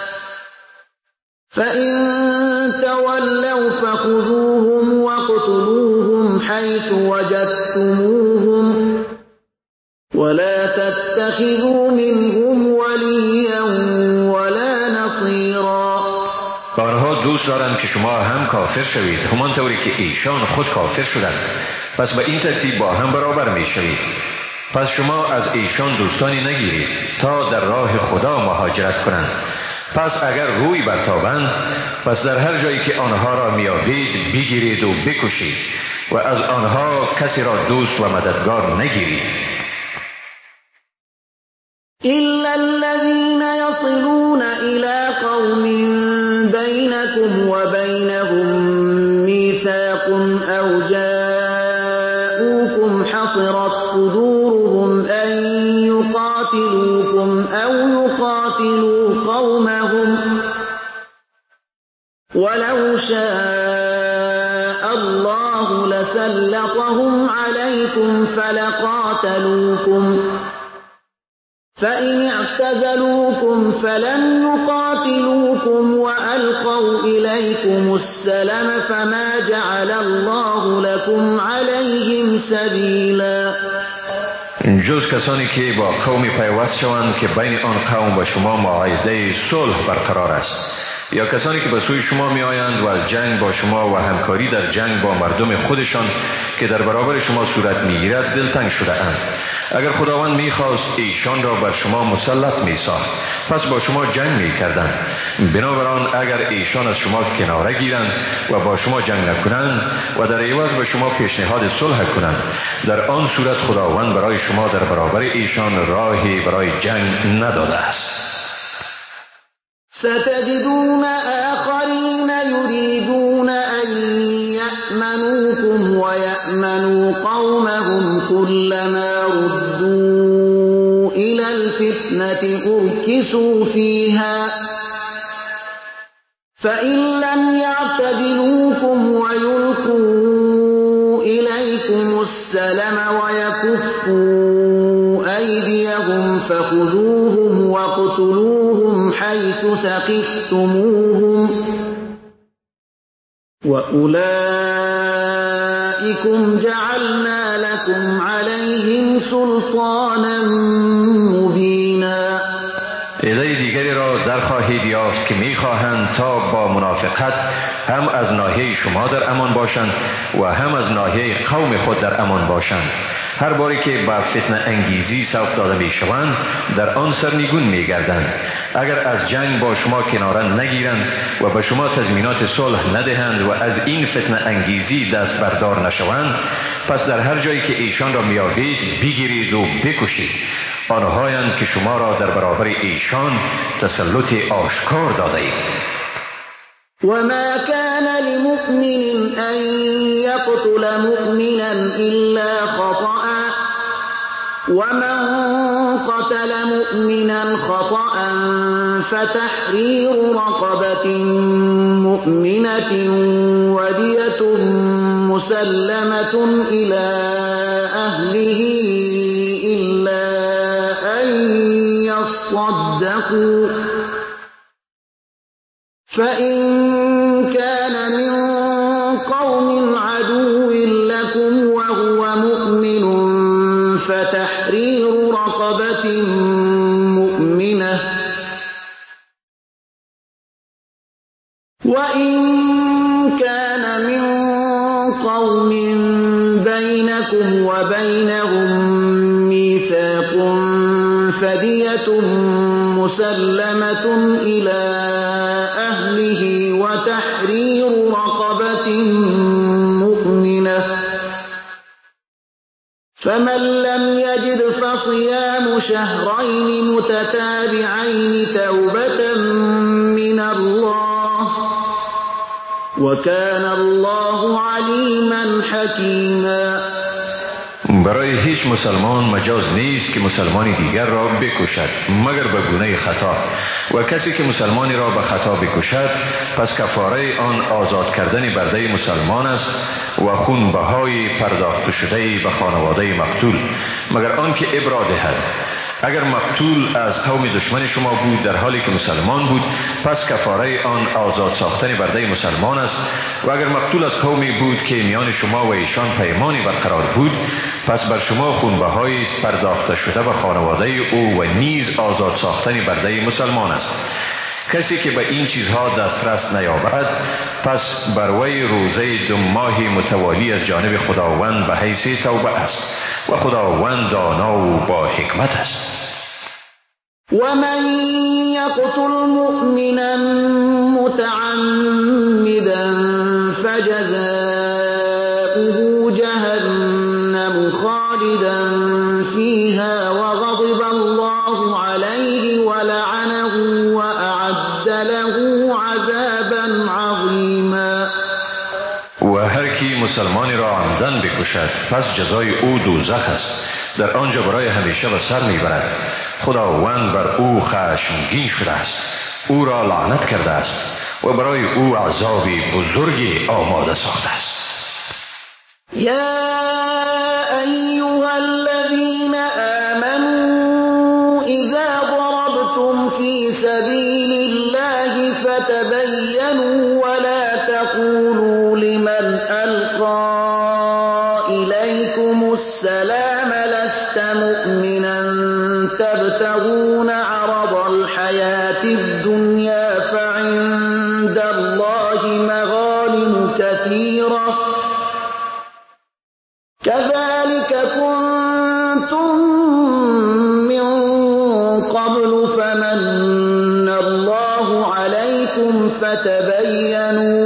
فإن تولوا فخذوهم واقتلوهم حيث وجدتموهم ولا تتخذوا منهم وليا ولا نصيرا. آنها دوست دارند که شما هم کافر شوید همانطوری که ایشان خود کافر شدند، پس به این ترتیب با هم برابر می شوید. پس شما از ایشان دوستانی نگیرید تا در راه خدا مهاجرت کنند. پس اگر روی برتابند پس در هر جایی که آنها را میابید بگیرید و بکشید و از آنها کسی را دوست و مددگار نگیرید. إلا الذين يصلون إلى قوم بينكم وبينهم ميثاق أو جاءوكم حصرت صدورهم أن يقاتلوكم أو يقاتلوا قومهم ولو شاء الله لسلطهم عليكم فلقاتلوكم فإن اعتزلوكم فلم يقاتلوكم وألقوا إليكم السلم فما جعل الله لكم عليهم سبيلا. جز کسانی که با قومی پیوست شوند که بین آن قوم و شما معاهده صلح برقرار است، یا کسانی که به سوی شما می آیند و از جنگ با شما و همکاری در جنگ با مردم خودشان که در برابر شما صورت می گیرد دلتنگ شده اند. اگر خداوند می خواست ایشان را بر شما مسلط می ساخت پس با شما جنگ می کردند. بنابراین اگر ایشان از شما کناره گیرند و با شما جنگ نکنند و در عوض به شما پیشنهاد صلح کنند، در آن صورت خداوند برای شما در برابر ایشان راهی برای جنگ نداده است. ستجدون آخرين يريدون أن يأمنوكم ويأمنوا قومهم كلما ردوا إلى الفتنة أركسوا فيها فإن لم يعتزلوكم ويلقوا إليكم السلم ويكفوا أيديهم فخذوهم واقتلوهم حيث ثقفتموهم وأولئكم جعلنا لكم عليهم سلطانا مبینا. ایده دیگری را در خواهید یافت که می‌خواهند تا با منافقت هم از ناحیه شما در امان باشند و هم از ناحیه قوم خود در امان باشند. هر باری که با فتنه انگیزی سوق داده میشوند در آن سرنگون میگردند. اگر از جنگ با شما کناره نگیرند و به شما تضمینات صلح ندهند و از این فتنه انگیزی دست بردار نشوند، پس در هر جایی که ایشان را میابید بگیرید و بکشید. آنهایند که شما را در برابر ایشان تسلط آشکار داده اید. وما كان لمؤمن أن يقتل مؤمنا إلا خطأ ومن قتل مؤمنا خطأ فتحرير رقبة مؤمنة ودية مسلمة إلى أهله إلا أن يصدقوا فإن كان من قوم عدو لكم وهو مؤمن فتحرير رقبة مؤمنة وإن كان من قوم بينكم وبينهم ميثاق فدية مسلمة إلى أهله وتحرير رقبة مؤمنة فمن لم يجد فصيام شهرين متتابعين توبة من الله وكان الله عليما حكيما. برای هیچ مسلمان مجاز نیست که مسلمانی دیگر را بکشد مگر به گونه خطا، و کسی که مسلمانی را به خطا بکشد پس کفاره آن آزاد کردن برده مسلمان است و خونبهای پرداخته شده به خانواده مقتول، مگر آنکه ابرا دهد. اگر مقتول از قوم دشمن شما بود در حالی که مسلمان بود پس کفاره آن آزاد ساختن برده مسلمان است، و اگر مقتول از قومی بود که میان شما و ایشان پیمانی برقرار بود پس بر شما خونبهایی است پرداخته شده به خانواده او و نیز آزاد ساختن برده مسلمان است. کسی که به این چیزها دسترس نیابد پس بر وی روزه 2 ماه متوالی از جانب خداوند به حیث توبه است و خداوند دانا و با حکمت است. ومن يقتل مؤمنا متعمدا فجزاؤه جهنم خالدا فيها وغضب الله الله عليه ولعنه وأعد له عذابا عظیما. و هر کی مسلمانی را عمدن بکشد پس جزای او دوزخ است، در آنجا برای همیشه به سر میبرد. خداوند بر او خشمگین شده است، او را لعنت کرده است و برای او عذابی بزرگی آماده ساخته است. یا ایها الذین آمنوا اذا ضربتم فی سبیل الله فتبینوا ولا تقولوا لمن القى الیکم السلام لست مؤمنا تبتغون عرض الحیاة الدنیا فعند الله مغانم كثيرة كذلك كنتم من قبل فمن الله عليكم فتبينوا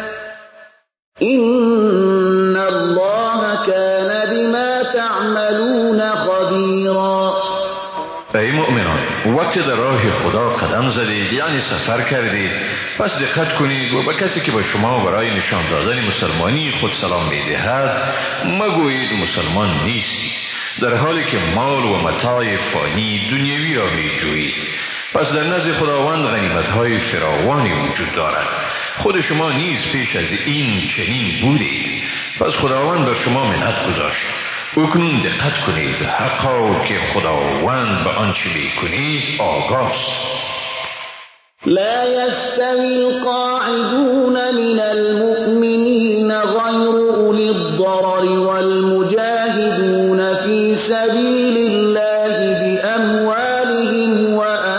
إن الله كان بما تعملون خبيرا. ای مؤمنان، وقتی در راه خدا قدم زدید یعنی سفر کردید پس دقت کنید و به کسی که به شما برای نشان دادن مسلمانی خود سلام می‌دهد مگویید مسلمان نیستی، در حالی که مال و متاع فانی دنیوی را می‌جویید. پس در نزد خداوند غنیمت‌های فراوانی وجود دارد. خود شما نیز پیش از این چنین بودید، پس خداوند بر شما منت گذاشت. اکنون دقت کنید، حقا که خداوند به آنچه می‌کنید آگاه است. لا يستوي القاعدون من المؤمنين غير أولي الضرر والمجاهدون في سبيل الله بأموالهم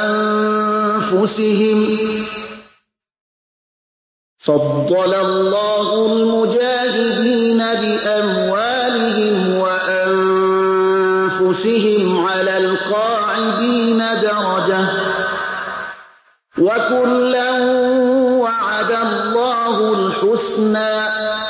وأنفسهم فضل الله المجاهدين بأموالهم وأنفسهم على القاعدين درجة وكلا وعد الله الحسنى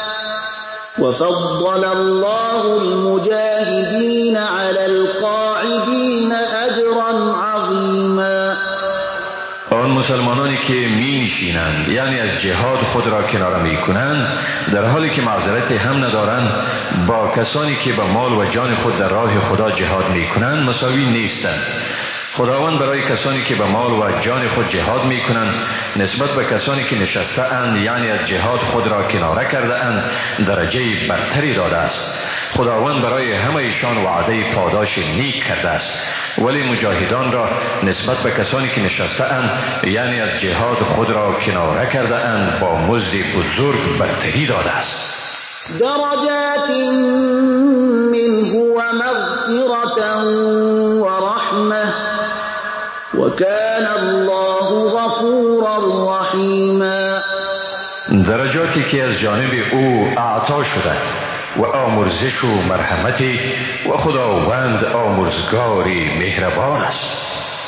وفضل الله المجاهدين على القاعدين أجرا عظيما. آن مسلمانانی که می نشینند یعنی از جهاد خود را کناره می کنند در حالی که معذرت هم ندارند با کسانی که به مال و جان خود در راه خدا جهاد می کنند مساوی نیستند. خداوند برای کسانی که به مال و جان خود جهاد می کنند نسبت به کسانی که نشسته اند یعنی از جهاد خود را کناره کرده اند درجه برتری داده است. خداوند برای همه ایشان وعده پاداش نیک کرده است، ولی مجاهدان را نسبت به کسانی که نشسته اند یعنی از جهاد خود را کناره کرده اند با مزد بزرگ برتری داده است. درجات منه ومغفرة ورحمة وكان الله غفورا رحیما. درجاتی که از جانب او اعطا شده و آمرزش و مرحمتی و خداوند آمرزگاری مهربان است.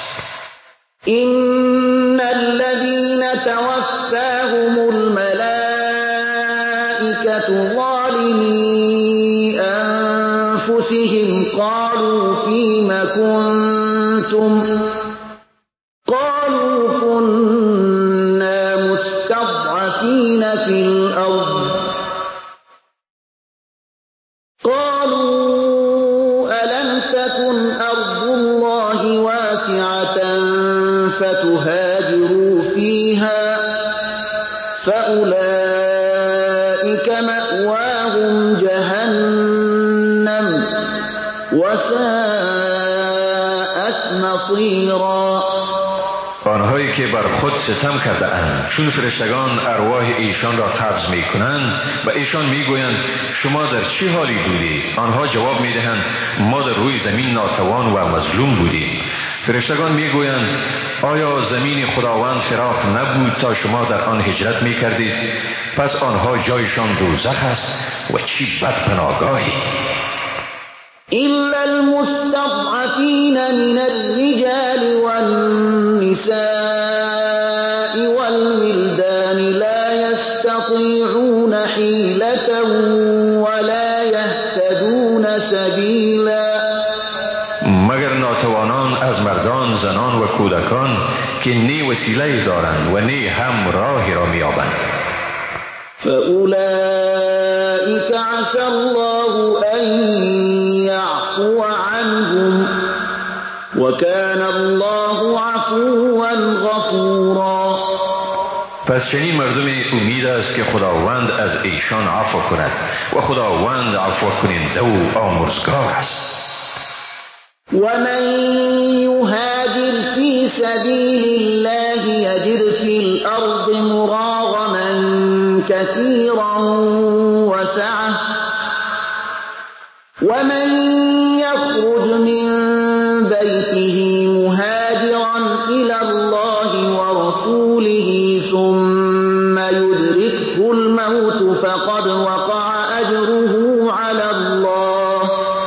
إن الذين توفاهم الملائكة ظالمي أنفسهم قالوا فيم كنتم قالوا كنا مستضعفين في الأرض قالوا ألم تكن أرض الله واسعة فتهاجروا فيها فأولئك مأواهم جهنم وساءت مصيرا. آنهایی که بر خود ستم کرده اند چون فرشتگان ارواح ایشان را قبض می کنند و ایشان می گویند شما در چه حالی بودید؟ آنها جواب می دهند ما در روی زمین ناتوان و مظلوم بودیم. فرشتگان می گویند آیا زمین خداوند فراخ نبود تا شما در آن هجرت می کردید؟ پس آنها جایشان دوزخ است و چی بد پناهگاهی. إلا المستضعفين من الرجال والنساء والولدان لا يستطيعون حيلة ولا يهتدون سبيلا. مگر ناتوانان از از مردان، زنان و کودکان که نی وسیله دارند و نی هم راهی را می‌یابند. فأولئك عسى الله أن يعفو عنهم وكان الله عفوا غفورا. پس چنین مردمی امید است که خداوند از ایشان عفو کند و خداوند عفو کننده و آمرزگار است. ومن يهاجر في سبيل الله يجد في الأرض مراغما كثيرا وسعة ومن يخرج من بيته مهاجرا إلى الله ورسوله ثم يدركه الموت فقد وقع أجره على الله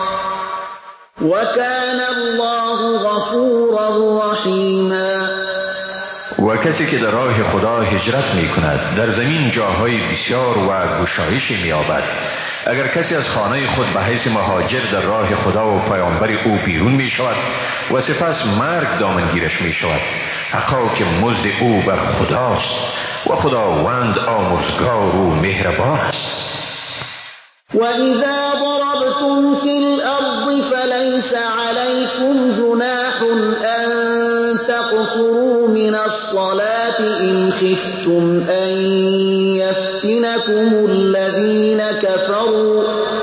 وكان الله غفورا رحیما. و کسی که در راه خدا هجرت می کند در زمین جاهای بسیار و گشایش می یابد. اگر کسی از خانه خود به حیث مهاجر در راه خدا و پیامبر او بیرون می شود و سپس مرگ دامنگیرش می شود، حقا که مزد او بر خداست و خداوند آمرزگار و مهربان است. وَإِذَا ضَرَبْتُمْ فِي الْأَرْضِ فَلَيْسَ عَلَيْكُمْ جُنَاحٌ أَن تَقْصُرُوا مِنَ الصَّلَاةِ إِنْ خِفْتُمْ أَن يَفْتِنَكُمُ الَّذِينَ كَفَرُوا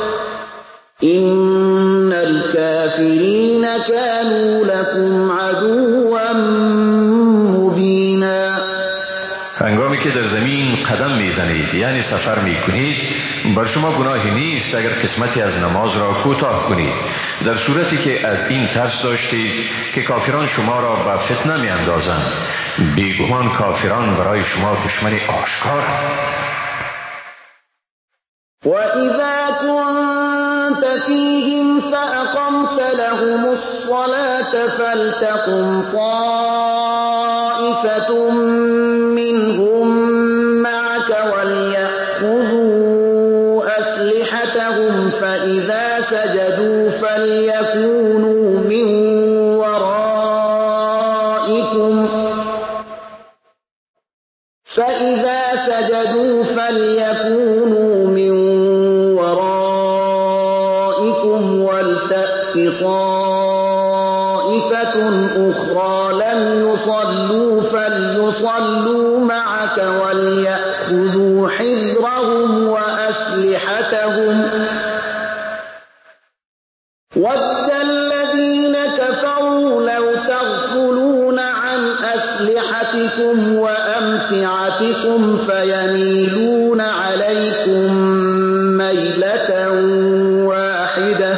إِنَّ الْكَافِرِينَ كَانُوا لَكُمْ عَدُوًّا مُبِينًا. هنگامی که در زمین قدم میزنید یعنی سفر میکنید، بر شما گناهی نیست اگر قسمتی از نماز را کوتاه کنید، در صورتی که از این ترس داشتید که کافران شما را به فتنه میاندازند. بیگمان کافران برای شما دشمن آشکارند. وَإِذَا كُنْتَ فِيهِمْ فَأَقَمْتَ لَهُمُ الصَّلَاةَ فَلْتَقُمْ طَائِفَةٌ مِّنْهُمْ مَعَكَ وَلْيَأْخُذُوا أَسْلِحَتَهُمْ فَإِذَا سَجَدُوا فَلْيَكُونُوا مِنْ وَرَائِكُمْ وَلْتَأْتِ طَائِفَةٌ أُخْرَىٰ لَمْ يُصَلُّوا فَلْيُصَلُّوا مَعَكَ وَلْيَأْخُذُوا حِذْرَهُمْ وَأَسْلِحَتَهُمْ وَدَّ الَّذِينَ كَفَرُوا لَوْ تَغْفُلُونَ عَنْ أَسْلِحَتِكُمْ وَأَمْتِعَتِكُمْ فَيَمِيلُونَ عَلَيْكُمْ مَيْلَةً وَاحِدَةً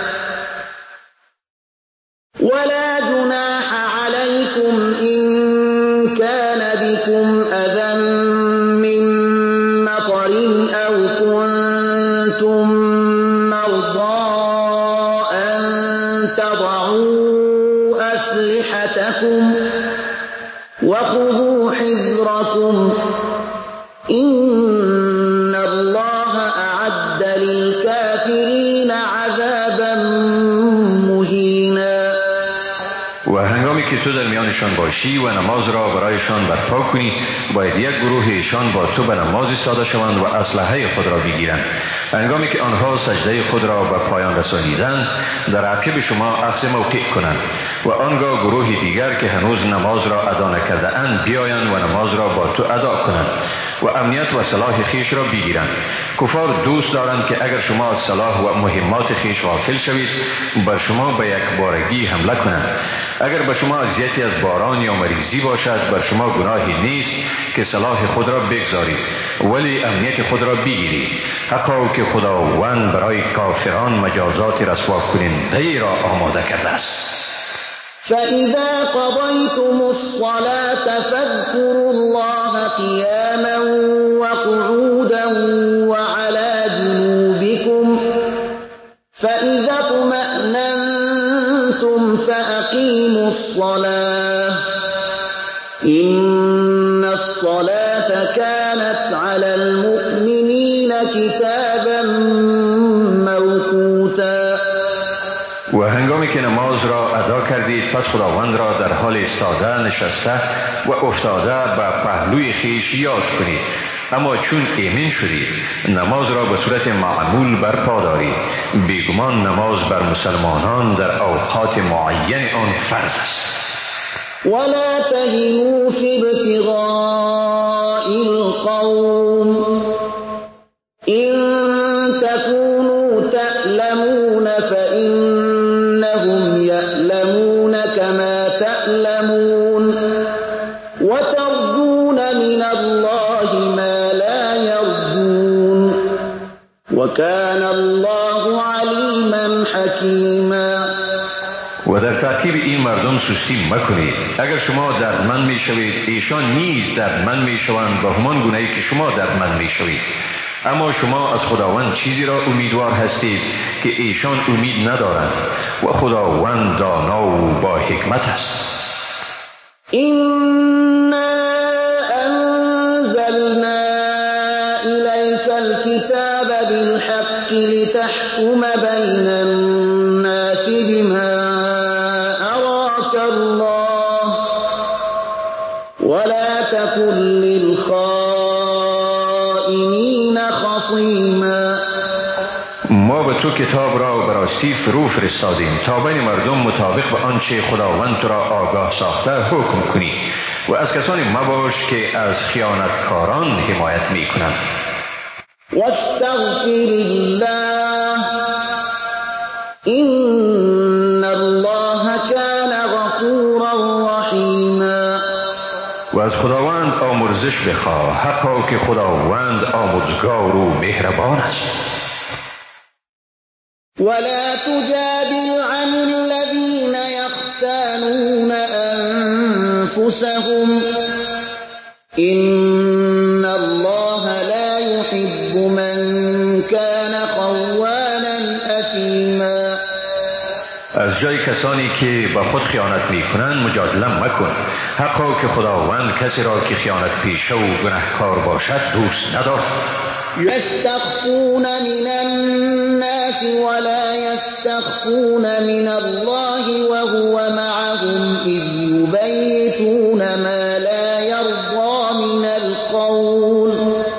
وَلَا جُنَاحَ عَلَيْكُمْ إِن كَانَ بِكُمْ أَذًى مِّن مَّطَرٍ أَوْ كُنتُم مَّرْضَىٰ أَن تَضَعُوا أَسْلِحَتَكُمْ وَخُذُوا حِذْرَكُمْ إِنَّ اللَّهَ أَعَدَّ لِلْكَافِرِينَ عَذَابًا مُهِينًا. و هنگامی که تو در میانشان باشی و نماز را برایشان برپا کنی، باید یک گروه ایشان با تو به نماز ایستاده شوند و اسلحه خود را بگیرند. هنگامی که آنها سجده خود را به پایان رسانیدند، در عقب شما اخذ موقع کنند و آنگاه گروه دیگر که هنوز نماز را ادا نکرده اند بیایند و نماز را با تو ادا کنند و امنیت و سلاح خیش را بگیرند. کفار دوست دارند که اگر شما از سلاح و مهمات خیش غافل شوید، بر شما به یک بارگی حمله کنند. اگر به شما اذیتی از باران یا مریضی باشد، بر شما گناهی نیست که سلاح خود را بگذارید، ولی امنیت خود را بگیرید، حقا که خداوند برای کافران مجازات رسوا کننده را آماده کرده است. فَإِذَا قَضَيْتُمُ الصَّلَاةَ فَاذْكُرُوا اللَّهَ قِيَامًا وَقُعُودًا وَعَلَى جُنُوبِكُمْ فَإِذَا اطْمَأْنَنْتُمْ فَأَقِيمُوا الصَّلَاةَ إِنَّ الصَّلَاةَ كَانَتْ عَلَى الْمُؤْمِنِينَ كِتَابًا مَّوْقُوتًا. و و هنگامی که نماز را ادا کردید پس خداوند را در حال ایستاده، نشسته و افتاده به پهلوی خویش یاد کنید. اما چون ایمن شدید نماز را به صورت معمول برپا دارید. بیگمان نماز بر مسلمانان در اوقات معین آن فرض است. ولا تهنوا في ابتغاء القوم إن تكونوا تألمون فإنهم يألمون كما تألمون وترجون من الله ما لا يرجون وكان الله عليما حكيما. و در تعقیب این مردم سستی مکنید. اگر شما دردمند می شوید ایشان نیز دردمند می شوند به همان گونه‌ای که شما دردمند می شوید. اما شما از خداوند چیزی را امیدوار هستید که ایشان امید ندارند و خداوند دانا و با حکمت است. إنا أنزلنا إليك الكتاب بالحق لتحكم بين الناس بما أراك الله ولا تكن للخائنين خصيما. ما به تو کتاب را به راستی فرو فرستادیم تا بین مردم مطابق به آنچه خداوند تو را آگاه ساخته حکم کنی و از کسانی مباش که از خیانتکاران حمایت می کنند. واستغفر الله إن الله كان غفورا رحيما. و از خداوند آمرزش بخواه حقا که خداوند آمرزگار و مهربان است. ولا تجادل عن الذين يختانون أنفسهم إن الله لا يحب من كان خوانا أثيما. از جای کسانی که با خود خیانت می کنند مجادله مکن حقا که خداوند کسی را که خیانت پیشه و گناهکار باشد دوست ندارد. يستخفون من الناس ولا يستخفون من الله وهو معهم إذ يبيتون ما لا يرضى من القول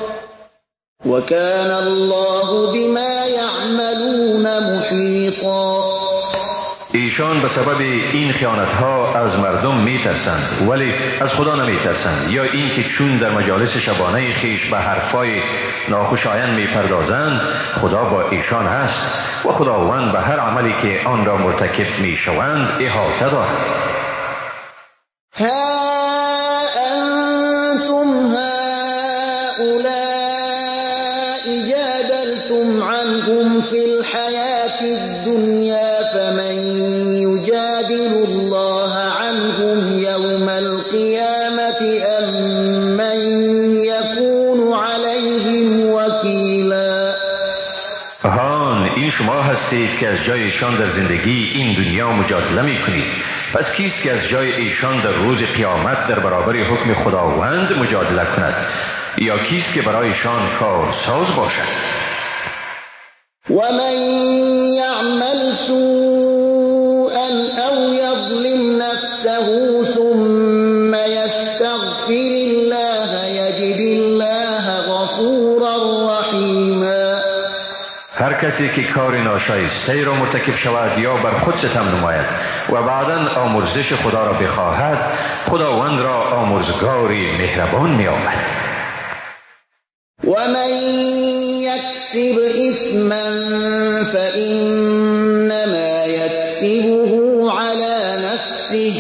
وكان الله بما يعملون محيطا. ایشان به سبب این خیانت ها از مردم می ترسند ولی از خدا نمی ترسند، یا اینکه چون در مجالس شبانه خیش به حرفای ناخوشایند می پردازند خدا با ایشان هست و خداوند به هر عملی که آن را مرتکب می شوند احاطه دارد. ها أنتم هؤلاء جادلتم عنهم في الحياة الدنيا فمن يجادل الله عنهم يوم القيامة أم من يكون عليهم وكيلا. این شما هستید که از جای ایشان در زندگی این دنیا مجادله می کنید. پس کیست که از جای ایشان در روز قیامت در برابر حکم خداوند مجادله کند؟ یا کیست که برای ایشان کارساز باشد؟ ومن يعمل سوءا أو يظلم نفسه ثم يستغفر الله يجد الله غفورا رحيما. هر کسی که کار ناشایسته را مرتکب شود یا بر خود ستم نماید و بعداً آمرزش خدا را بخواهد خداوند را آمرزگاری مهربان می‌یابد. ومن يكسب إثما فإنما يكسبه على نفسه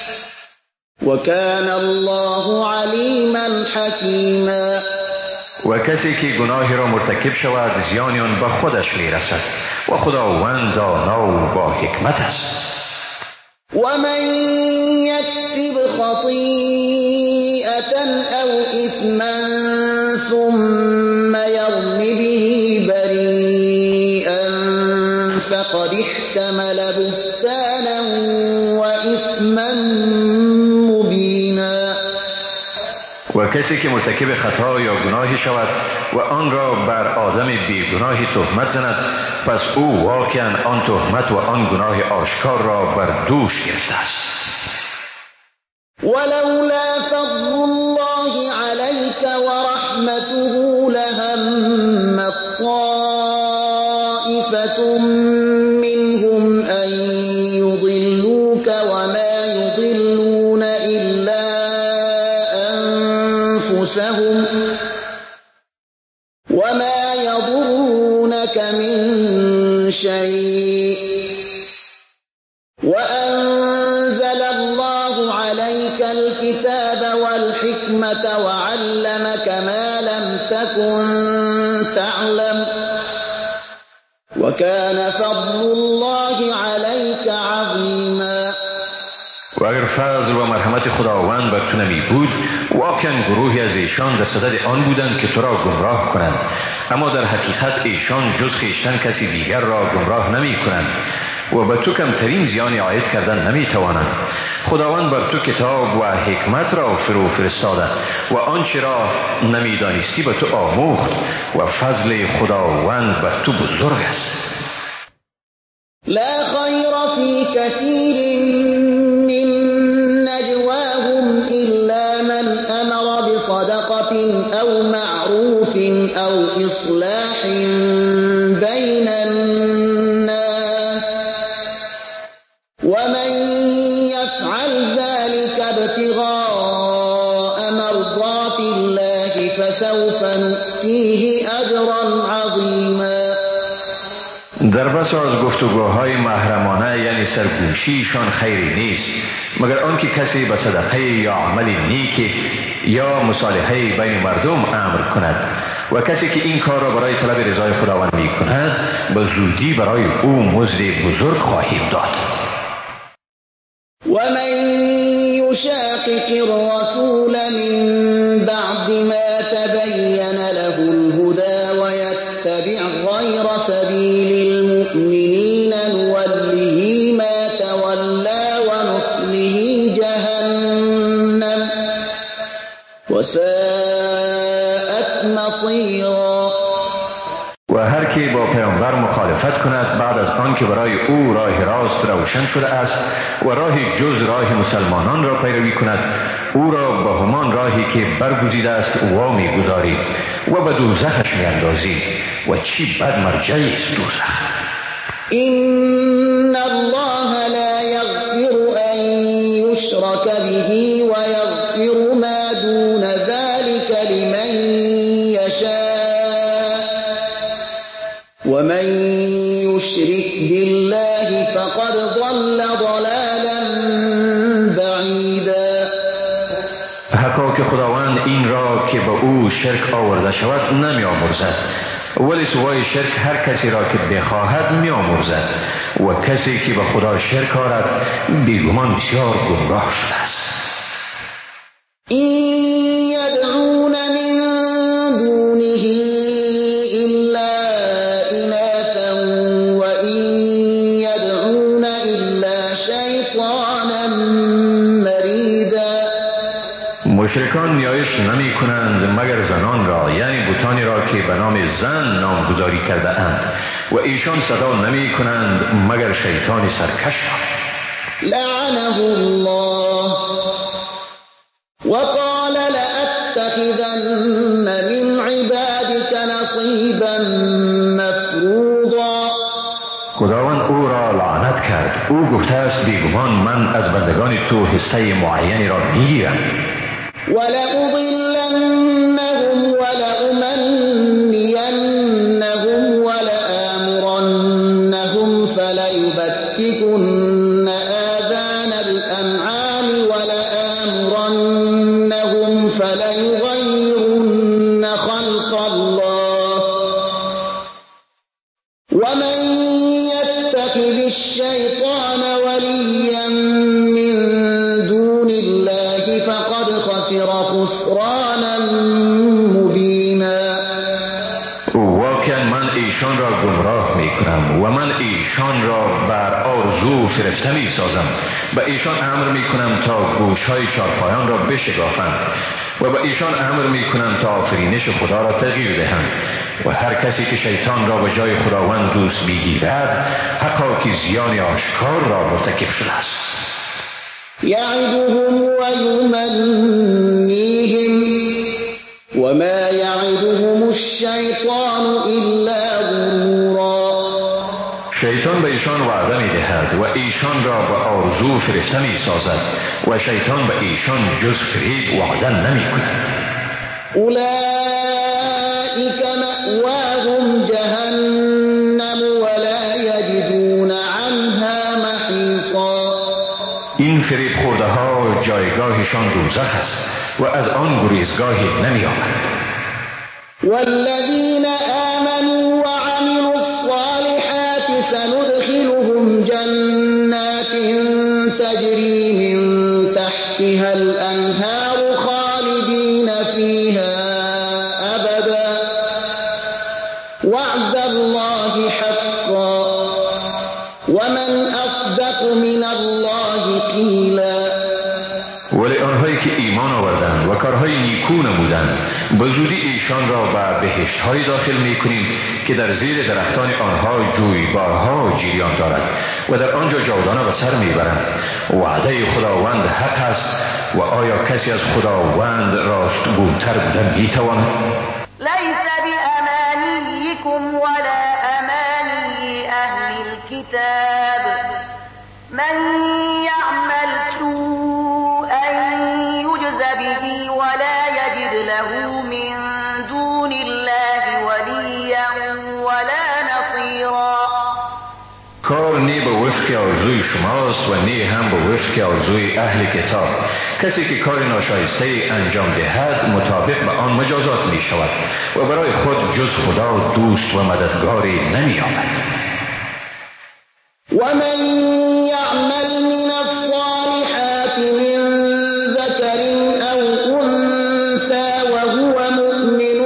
وكان الله عليما حكيما. و کسی که گناهی را مرتکب شود زیانی آن به خودش میرسد و خداوند دانا و با حکمت است. ومن يكسب خطيئة أو إثما ثم يرم به بريئا فقد احتمل بهتانا وإثما مبينا. و کسی که مرتکب خطا یا گناهی شود و آن را بر آدم بیگناهی تهمت زند، پس او واقعا آن تهمت و آن گناه آشکار را بر دوش گرفته است. ولولا فضل الله عليك ورحمته لهم طائفة منهم أن يضلوك وما يضلون إلا أنفسهم وما يضرونك من شيء وأنزل الله عليك الكتاب والحكمة وعلمك ما لم تكن تعلم وكان فضل الله عليك عظيما. و اگر فضل و مرحمت خداوند بر تو نمی بود، واقعا گروهی از ایشان در صدد آن بودند که تو را گمراه کنند، اما در حقیقت ایشان جز خویشتن کسی دیگر را گمراه نمی کنند و به تو کمترین زیانی عاید کردن نمی توانند. خداوند بر تو کتاب و حکمت را فرو فرستاده و آنچه را نمی دانستی به تو آموخت و فضل خداوند بر تو بزرگ است. لا خیر فی کثیر من نجواهم الا من امر بصدقة او معروف او اصلاح بین الناس ومن يفعل ذلك ابتغاء مرضات الله فسوف نؤتيه اجرا عظیما. در بس از گفتگوهای محرمانه یعنی سرگوشیشان خیری نیست، مگر آنکه کسی به صدقه یا عمل نیکی یا مصالحه بین مردم امر کند و کسی که این کار را برای طلب رضای خداوند می کند، به زودی برای او مزد بزرگ خواهیم داد. ومن يشاقق الرسول من بعد ما تبين له الهدى ويتبع غير سبيل المؤمنين نوله ما تولى ونصله جهنم وساءت مصيرا. و هر کی با پیامبر مخالفت کند بعد از آن که برای او راه راست روشن شده است و راهی جز راه مسلمانان را پیروی کند، او را به همان راهی که برگزیده است وامی گذاری و به دوزخش میاندازی و چی بد مرجعی است دوزخ. إن الله لا يغفر أن يشرك به ويغفر ما دون ذلك لمن يشاء ومن يشرك بالله فقد ضل ضلالا بعيدا. حقا که خداوند این را که به او شرک آورده شود نمی آمرزد، ولی سوای شرک هر کسی را که بخواهد می آمرزد و کسی که به خدا شرک آرد بیگمان بسیار گمراه شده است. این یدعون من دونه الا اناثا و این یدعون الا شیطانا مریدا. مشرکان نیایش نمی کنند مگر زنان را، یعنی بتانی را که به نام زن نامگذاری کرده اند، و ایشان صدا نمی کنند مگر شیطان سرکش را. لعنه الله وقال لأتخذن من عبادك نصیبا مفروضا. خداوند او را لعنت کرد. او گفته است بیگمان من از بندگان تو حصه معینی را میگیرم. ولأضلنهم ولأمنينهم ولآمرنهم فليبتكن آذان الأنعام ولآمرنهم فليغيرن خلق الله ومن يتخذ الشيطان وليا من دون الله فقد خسر خسرانا مبینا. واقعا من ایشان را گمراه می کنم و من ایشان را بر آرزو فرفته می سازم. به ایشان امر می کنم تا گوشهای چارپایان را بشکافند و به ایشان امر می کنند تا آفرینش خدا را تغییر دهند و هر کسی که شیطان را به جای خداوند دوست میگیرد حقا که زیان آشکار را مرتکب شده است. یعدهم و یمنیهم وما یعدهم الشیطان الا غرورا. شیطان به ایشان وعده می دهد و ایشان را به آرزو فرشته می سازد و شیطان به ایشان جز فریب وعده نمی کند. اولئک مأواهم جهنم ولا یجدون عنها محیصا. این فریب خورده ها جایگاهشان دوزخ است و از آن گریزگاهی نمی آمد. والذین آمنوا وعملوا الصالحات سندخلهم جنات تجری من تحتها الأنهار خالدین فیها أبدا وعد الله حقا ومن اصدق من الله قیلا. ولی آنهایی که ایمان آوردند و کارهای نیکو نمودند به زودی ایشان را به بهشت‌های داخل می‌کنیم که در زیر درختان آنها جویبارها جریان دارد و در آنجا جاودانه به سر میبرند. وعده خداوند حق است و آیا کسی از خداوند راستگوتر بودن میتواند؟ لیس بأمانیکم ولا امانی اهل الكتاب من یعمل سوءا یجز به ولا یجد له من دون الله ولیا ولا نصیرا. کار نی به وفق آرزوی شماست و نی هم به وفق آرزوی اهل کتاب. کسی که کار ناشایسته انجام دهد مطابق به آن مجازات می شود و برای خود جز خدا دوست و مددگاری نمی آمد. ومن يعمل من الصالحات من ذكر أو أنثى وهو مؤمن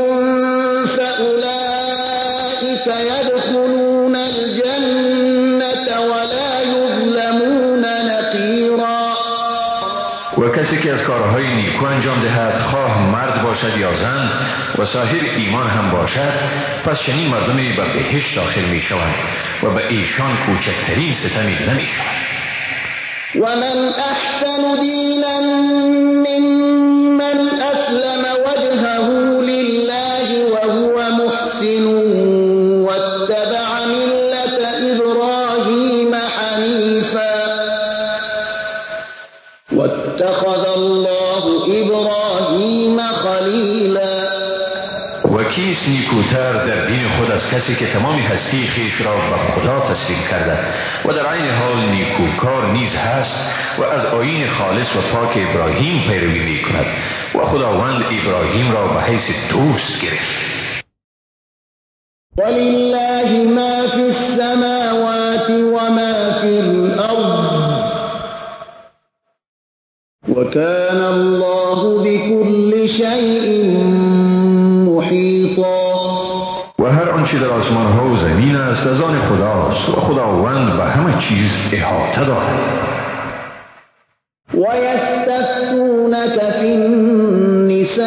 فأولئك يدخلون الجنة ولا يظلمون نقيرا. و کسی که از کارهای نیکو انجام دهد خواه مرد باشد یا زن و صاحب ایمان هم باشد پس چنین مردمی به بهشت داخل می شوند و به ایشان کوچکترین ستمی نمی شود. ومن احسن دینا ممن اسلم وجهه لله وهو محسن واتبع ملة ابراهیم حنیفا واتخذ الله ابراهیم خلیلا. و کیست نیکوتر در دین خود از کسی که تمام هستی خویش را به خدا تسلیم کرده و در عین حال نیکوکار نیز هست و از آیین خالص و پاک ابراهیم پیروی می کند و خداوند ابراهیم را به حیث دوست گرفت. ولله ما فی السماوات و ما فی الارض وكان الله بكل شيء محيطا. و هر آنچه در آسمان ها و زمین است از آن خداست و خداوند به همه چیز احاطه دارد. و یستفتونک فی النساء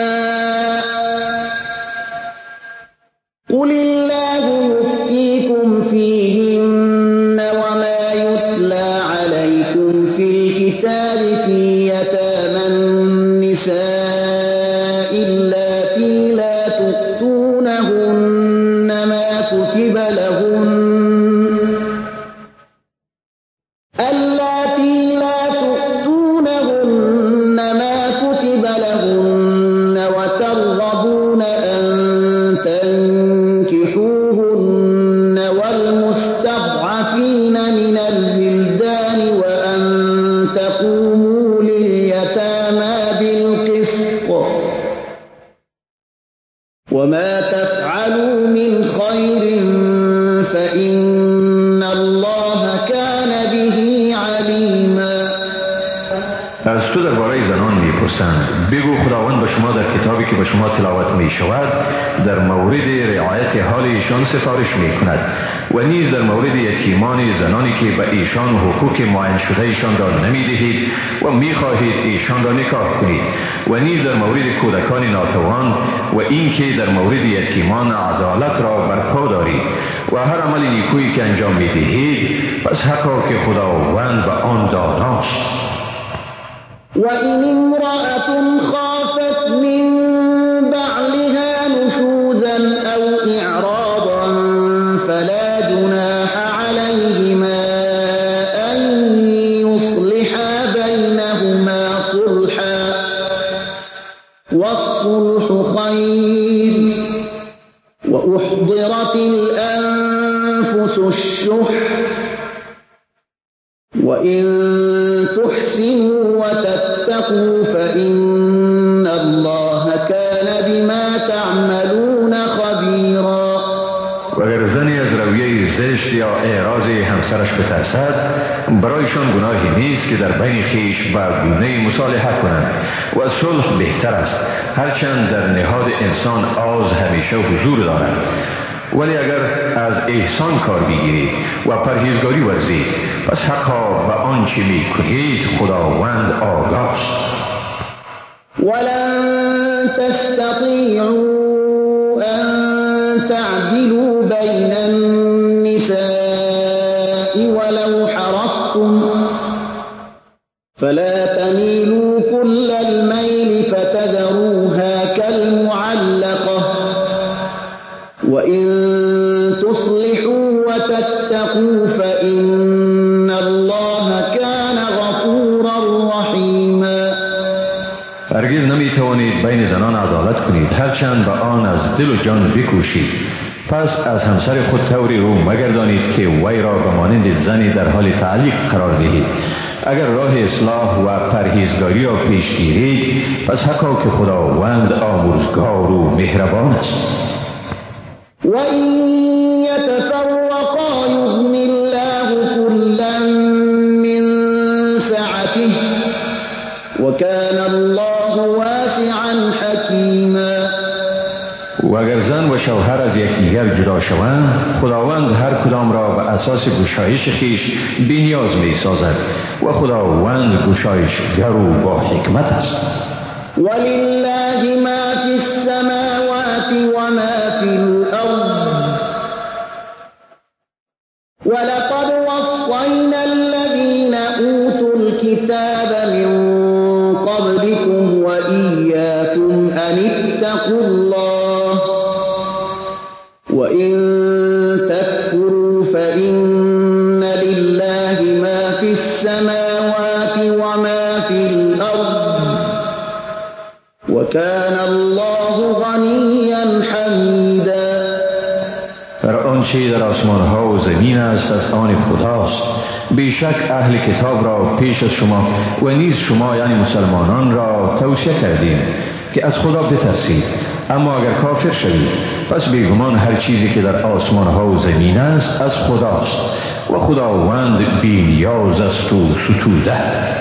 قل الله یفتیکم فیهن وما یتلی علیکم فی الكتاب فی یتامی النساء اللتی لا تؤتونهن ما كتب لهن وترغبون أن تنكحوهن والمستضعفين من الولدان وأن تقوموا لليتامى بالقسط وما تفعلوا من خير فإن الله كان به عليما. از تو درباره زنان میپرسند، بگو خداوند به شما در کتابی که به شما تلاوت می شود در مورد رعایت حال ایشان سفارش می کند و نیز در مورد یتیمان زنانی که به ایشان حقوق معین شده ایشان را نمی دهید و می خواهید ایشان را نکاح کنید و نیز در مورد کودکان ناتوان و اینکه در مورد یتیمان عدالت را برپا دارید و هر عمل نیکویی که انجام می دهید، پس حقا که خداوند به آن داناست. وإن امرأة خافت من بعلها نشوزا أو إعراضا فلا جناح عليهما أن يصلحا بينهما صلحا والصلح خير وأحضرت الأنفس الشح وإن تحسنوا وتتقوا فإن الله كان بما تعملون خبيرا. و اگر زنی از رویه زشت یا اعراض همسرش بترسد، برایشان گناهی نیست که در بین خیش به گونه مصالحه کنند و صلح بهتر است، هرچند در نهاد انسان آز همیشه حضور دارد. ولی اگر از احسان کار بگیرید و پرهیزگاری ورزید، پس حقا به آنچه می کنید خداوند آگاه است. ولن تستطيعوا أن تعدلوا بين النساء ولو حرصتم فلا تميلوا كل الميل فتذروها كالمعلقة وإن تصلحوا وتتقوا فإن الله كان غفورا رحيما. هرگز نمی توانید بین زنان عدالت کنید، هرچند به آن از دل و جان بکوشید. پس از همسر خود طوری رو مگردانید که وی را به مانند زنی در حال تعلیق قرار دهید. اگر راه اصلاح و پرهیزگاری را پیش گیرید، پس حقا که خداوند آمرزگار و مهربان است. وَإِن يَتَفَرَّقَا يُغْنِ اللَّهُ كُلًّا مِّن سَعَتِهِ وَكَانَ اللَّهُ وَاسِعًا حَكِيمًا. و اگر زن و شوهر از یکدیگر جدا شوند، خداوند هر کدام را به اساس گشایش خیش بی‌نیاز می سازد و خداوند گشایشگر و با حکمت است. وَلِلَّهِ مَا فِي السَّمَاوَاتِ وَمَا فِي الْأَرْضِ وَلَقَدْ وَصَّيْنَا الَّذِينَ أُوتُوا الْكِتَابَ مِن قَبْلِكُمْ وَإِيَّاكُمْ أَنِ اتَّقُوا اللَّهَ وَإِن تَكْفُرُوا فَإِنَّ لِلَّهِ مَا فِي السَّمَاوَاتِ وَمَا فِي الْأَرْضِ وَكَانَ اللَّهُ غَنِيًّا حَمِيدًا. هر آنچه در آسمان ها و زمین است از آن خداست. بیشک اهل کتاب را پیش از شما و نیز شما یعنی مسلمانان را توصیه کردیم که از خدا بترسید، اما اگر کافر شوید پس بیگمان هر چیزی که در آسمان ها و زمین است از خداست و خداوند بی‌نیاز است و ستوده.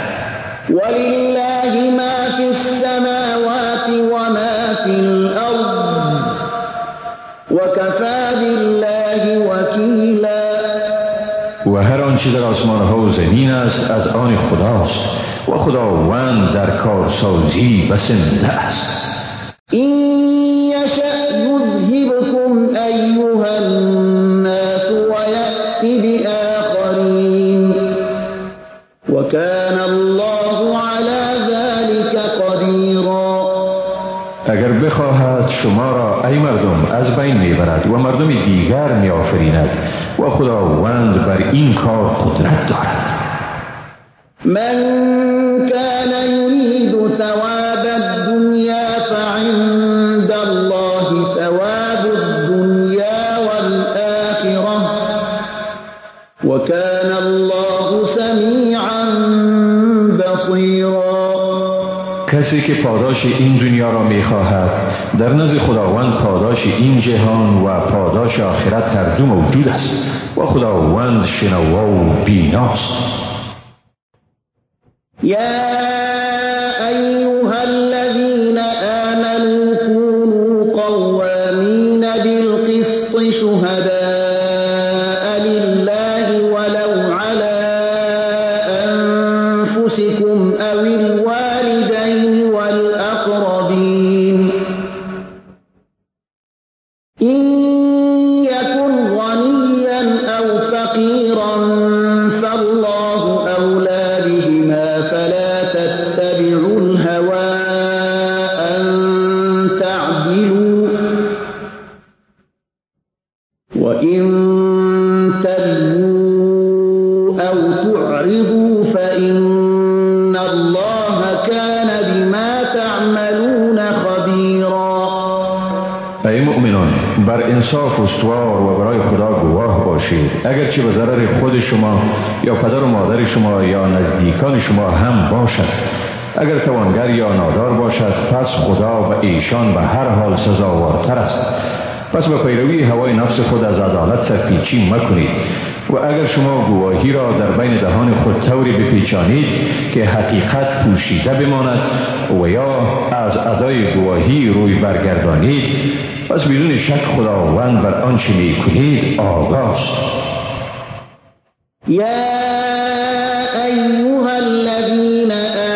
ولله ما في السماوات وما في الأرض وكفى بالله وكیلا. و هر آنچه در آسمان ها و زمین است از آن خداست و خداوند در کارسازی بسنده است. این یشأ یذهبکم ایها الناس ویأتی بآخرین وکان الله علی ذلك قدیرا. اگر بخواهد شما را ای مردم از بین میبرد و مردم دیگر میآفریند و خداوند بر این کار قدرت دارد. من كان يريد ثواب الدنيا فعند الله ثواب الدنيا والآخرة وكان الله سميعا بصيرا. کسی که پاداش این دنیا را میخواهد در نزد خداوند پاداش این جهان و پاداش آخرت هر دو موجود است و خداوند شنوا و بیناست. يا بر انصاف استوار و برای خدا گواه باشید. اگرچه به ضرر خود شما یا پدر و مادر شما یا نزدیکان شما هم باشد. اگر توانگر یا نادار باشد پس خدا به ایشان به هر حال سزاوارتر است. پس به پیروی هوای نفس خود از عدالت سرپیچی مکنید و اگر شما گواهی را در بین دهان خود طوری بپیچانید که حقیقت پوشیده بماند و یا از ادای گواهی روی برگردانید، پس بدون شک خداوند بر آنچه میکنید آگاه است. یا ایها الذین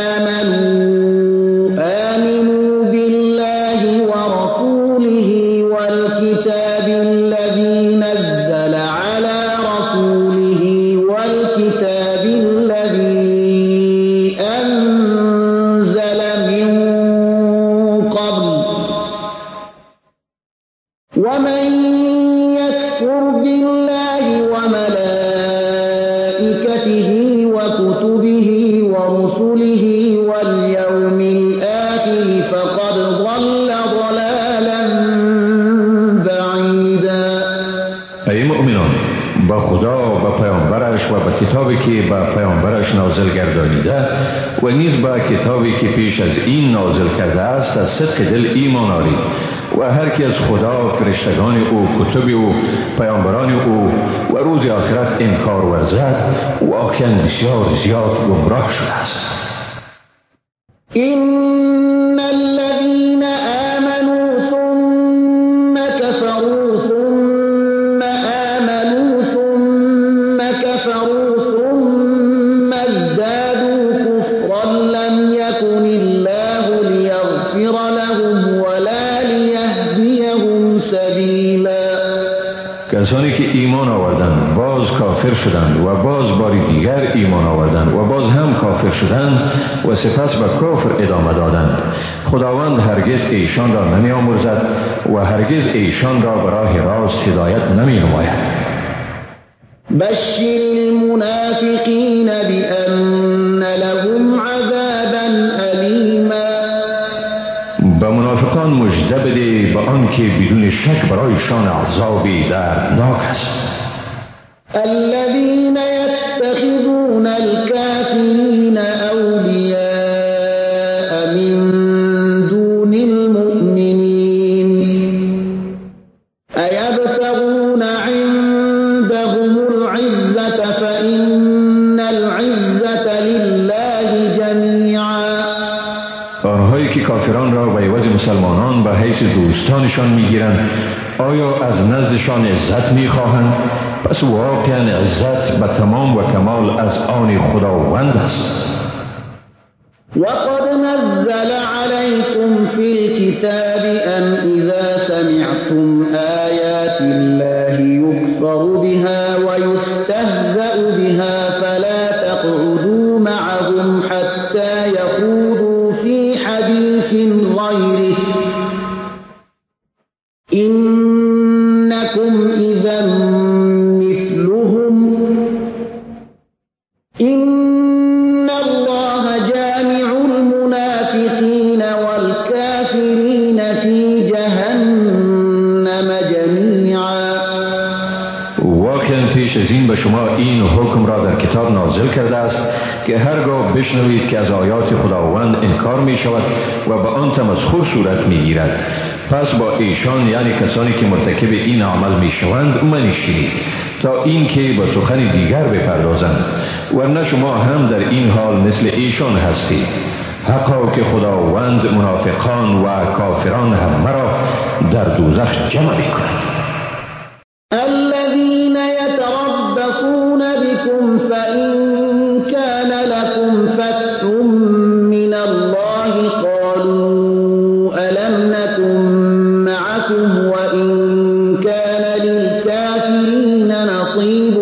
آمنوا بالله و رسوله والکتاب الذی نزل علی رسوله والکتاب الذی انزل من قبل ومن یکفر بالله وملائکته وكتبه ورسله واليوم الآخر فقد ضل ضلالا بعیدا. ای مؤمنان، با خدا و پیامبرش و به کتابی که به پیامبرش نازل گردانیده و نیز به کتابی که پیش از این نازل کرده است از صدق دل ایمان آرید و هر کی از خدا، فرشتگان او، کتب او، پیامبران او و روز آخرت انکار ورزد واقعا بسیار زیاد گمراه شده است. إن الذين آمنوا ثم كفروا ثم آمنوا ثم كفروا ثم ازدادوا كفرا لم يكن الله ليغفر لهم ولا ليهديهم سبيلا. کسانی که ایمان آوردند باز کافر شدند و باز باری دیگر ایمان آوردند و باز هم کافر شدند و سپس به کفر ادامه دادند، خداوند هرگز ایشان را نمی آمرزد و هرگز ایشان را به راه راست هدایت نمی نماید. بشر المنافقین بأن لهم عذابا ألیما. به منافقان مژده بده به آنکه بدون شک برایشان عذابی دردناک است. الذين يتخذون الكافرين أولياء من دون المؤمنين أيبتغون عندهم العزة فإن العزة لله جميعا. آنهایی که کافران را به عوض مسلمانان به حیث دوستانشان میگیرند آیا از نزدشان عزت میخواهند؟ پس واقعا عزت به تمام و کمال از آن خداوند است. وقد نزل عليكم في الكتاب أن إذا سمعتم آيات الله يكفر بها ويستهزأ بها فلا تقعدوا معهم حتى يخوضوا في حديث غيره إنكم إذا مثلهم إن الله جامع المنافقين والكافرين في جهنم جميعا. واقعا پیش از این به شما این حکم را در کتاب نازل کرده است که هرگاه بشنوید که از آیات خداوند انکار می شود و به آن تمسخر صورت می گیرد، پس با ایشان یعنی کسانی که مرتکب این عمل می شوند منشینید تا اینکه به سخن دیگر بپردازند، ورنه شما هم در این حال مثل ایشان هستید. حقا که خداوند منافقان و کافران همه را در دوزخ جمع می کند. الذين يتربصون بكم فإن كان لكم فتح من الله قالوا ألم نكن معكم وإن كان للكافرين نصيب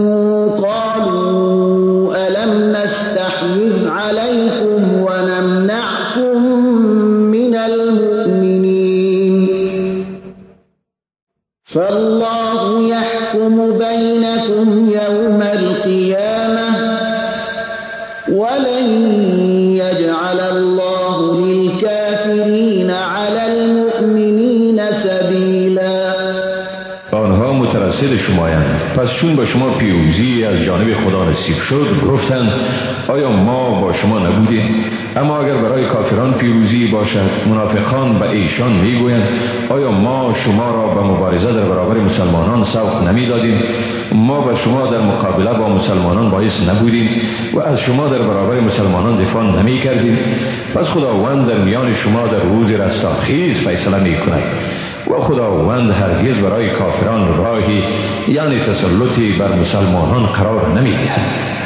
قالوا ألم نستحوذ عليكم ونمنعكم من المؤمنين فالله يحكم بينكم يوم القيامة ولن يجعل الله للكافرين على المؤمنين سبيلا. پس چون به شما پیروزی از جانب خدا نصیب شد گفتند آیا ما با شما نبودیم؟ اما اگر برای کافران پیروزی باشد منافقان به ایشان میگویند آیا ما شما را به مبارزه در برابر مسلمانان سوق نمیدادیم؟ ما به شما در مقابله با مسلمانان باعث نبودیم و از شما در برابر مسلمانان دفاع نمی کردیم؟ پس خداوند در میان شما در روز رستاخیز فیصله می کند و خداوند هرگز برای کافران راهی یعنی تسلطی بر مسلمانان قرار نمی دهد.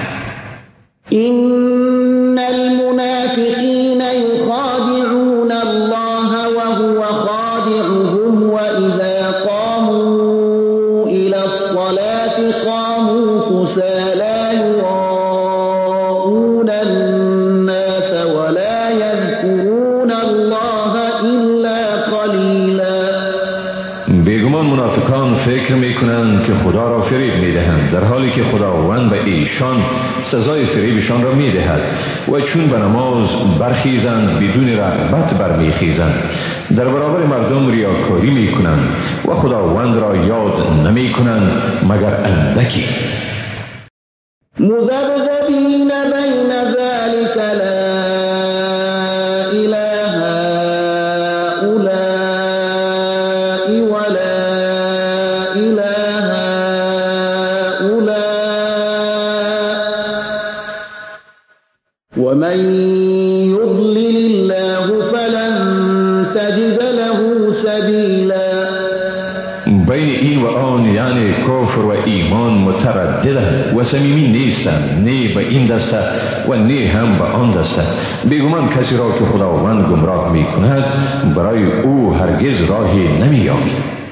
إن المنافقين يخادعون الله وهو خادعهم وإذا قاموا إلى الصلاة قاموا كسالى يراءون الناس ولا يذكرون الله إلا قليلا. بیگمان منافقان فکر میکنند که خدا را فریب میدهند در حالی که خداوند به ایشان سزای فریبشان را میدهد و چون به نماز برخیزند بدون رغبت برمیخیزند در برابر مردم ریاکاری میکنند و خداوند را یاد نمیکنند مگر اندکی. مذبذبین بین ذلك لا إله هؤلاء ولا إله هؤلاء ومن يضلل الله فلن تجد له سبيلا. بین این و آن یعنی کفر و ایمان مترددند و صمیمی نیستند، نه به این دسته و نه هم به آن دسته. بیگمان کسی را که خداوند گمراه می کند برای او هرگز راهی نمی یابد.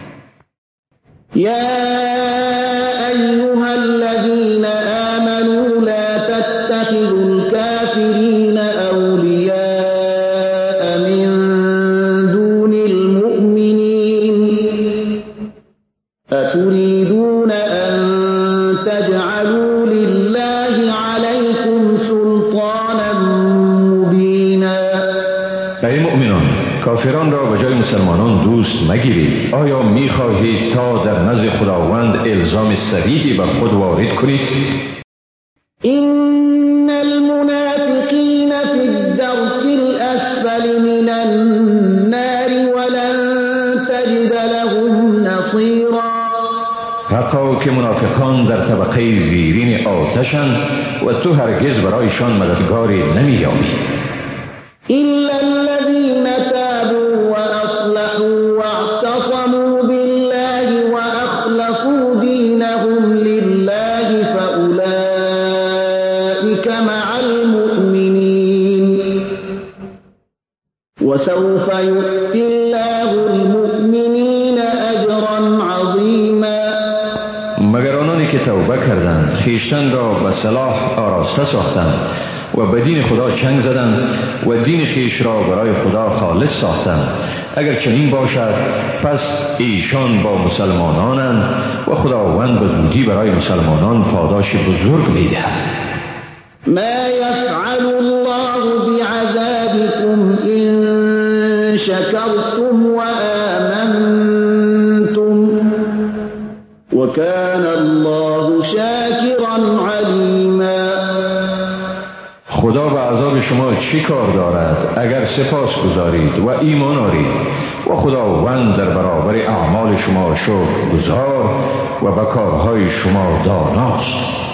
يا أيها الذين آمنوا لا تتخذوا الكافرين أولياء من دون المؤمنين أتريدون أن تجعلوا لله عليكم سلطانا مبينا. ای مؤمنان کافران را به جای مسلمانان دوست مگیرید. آیا می خواهید تا در نزد خداوند الزام صریحی بر خود وارد کنید؟ إن المنافقين في الدرك الأسفل من النار ولن تجد لهم نصيرا. حقا که منافقان در طبقه زیرین آتشند و تو هرگز برایشان مددگاری نمی یابی. إلا الذين تابوا وأصلحوا واعتصموا بالله وأخلصوا دينهم لله فأولئك مع المؤمنين وسوف يؤتي الله المؤمنين أجرا عظيما. مگر آنانی که توبه کردند خویشتن را به صلاح آراسته ساختند و به دین خدا چنگ زدند و دین خویش را برای خدا خالص ساختند اگر چنین باشد پس ایشان با مسلمانانند و خداوند به زودی برای مسلمانان پاداش بزرگ می‌دهد. ما يفعل الله بعذابكم إن شكرتم وآمنتم وكان الله شاكرا عليما. خدا به عذاب شما چی کار دارد اگر سپاس گذارید و ایمان آرید و خداوند در برابر اعمال شما شکر گزار و به کارهای شما داناست.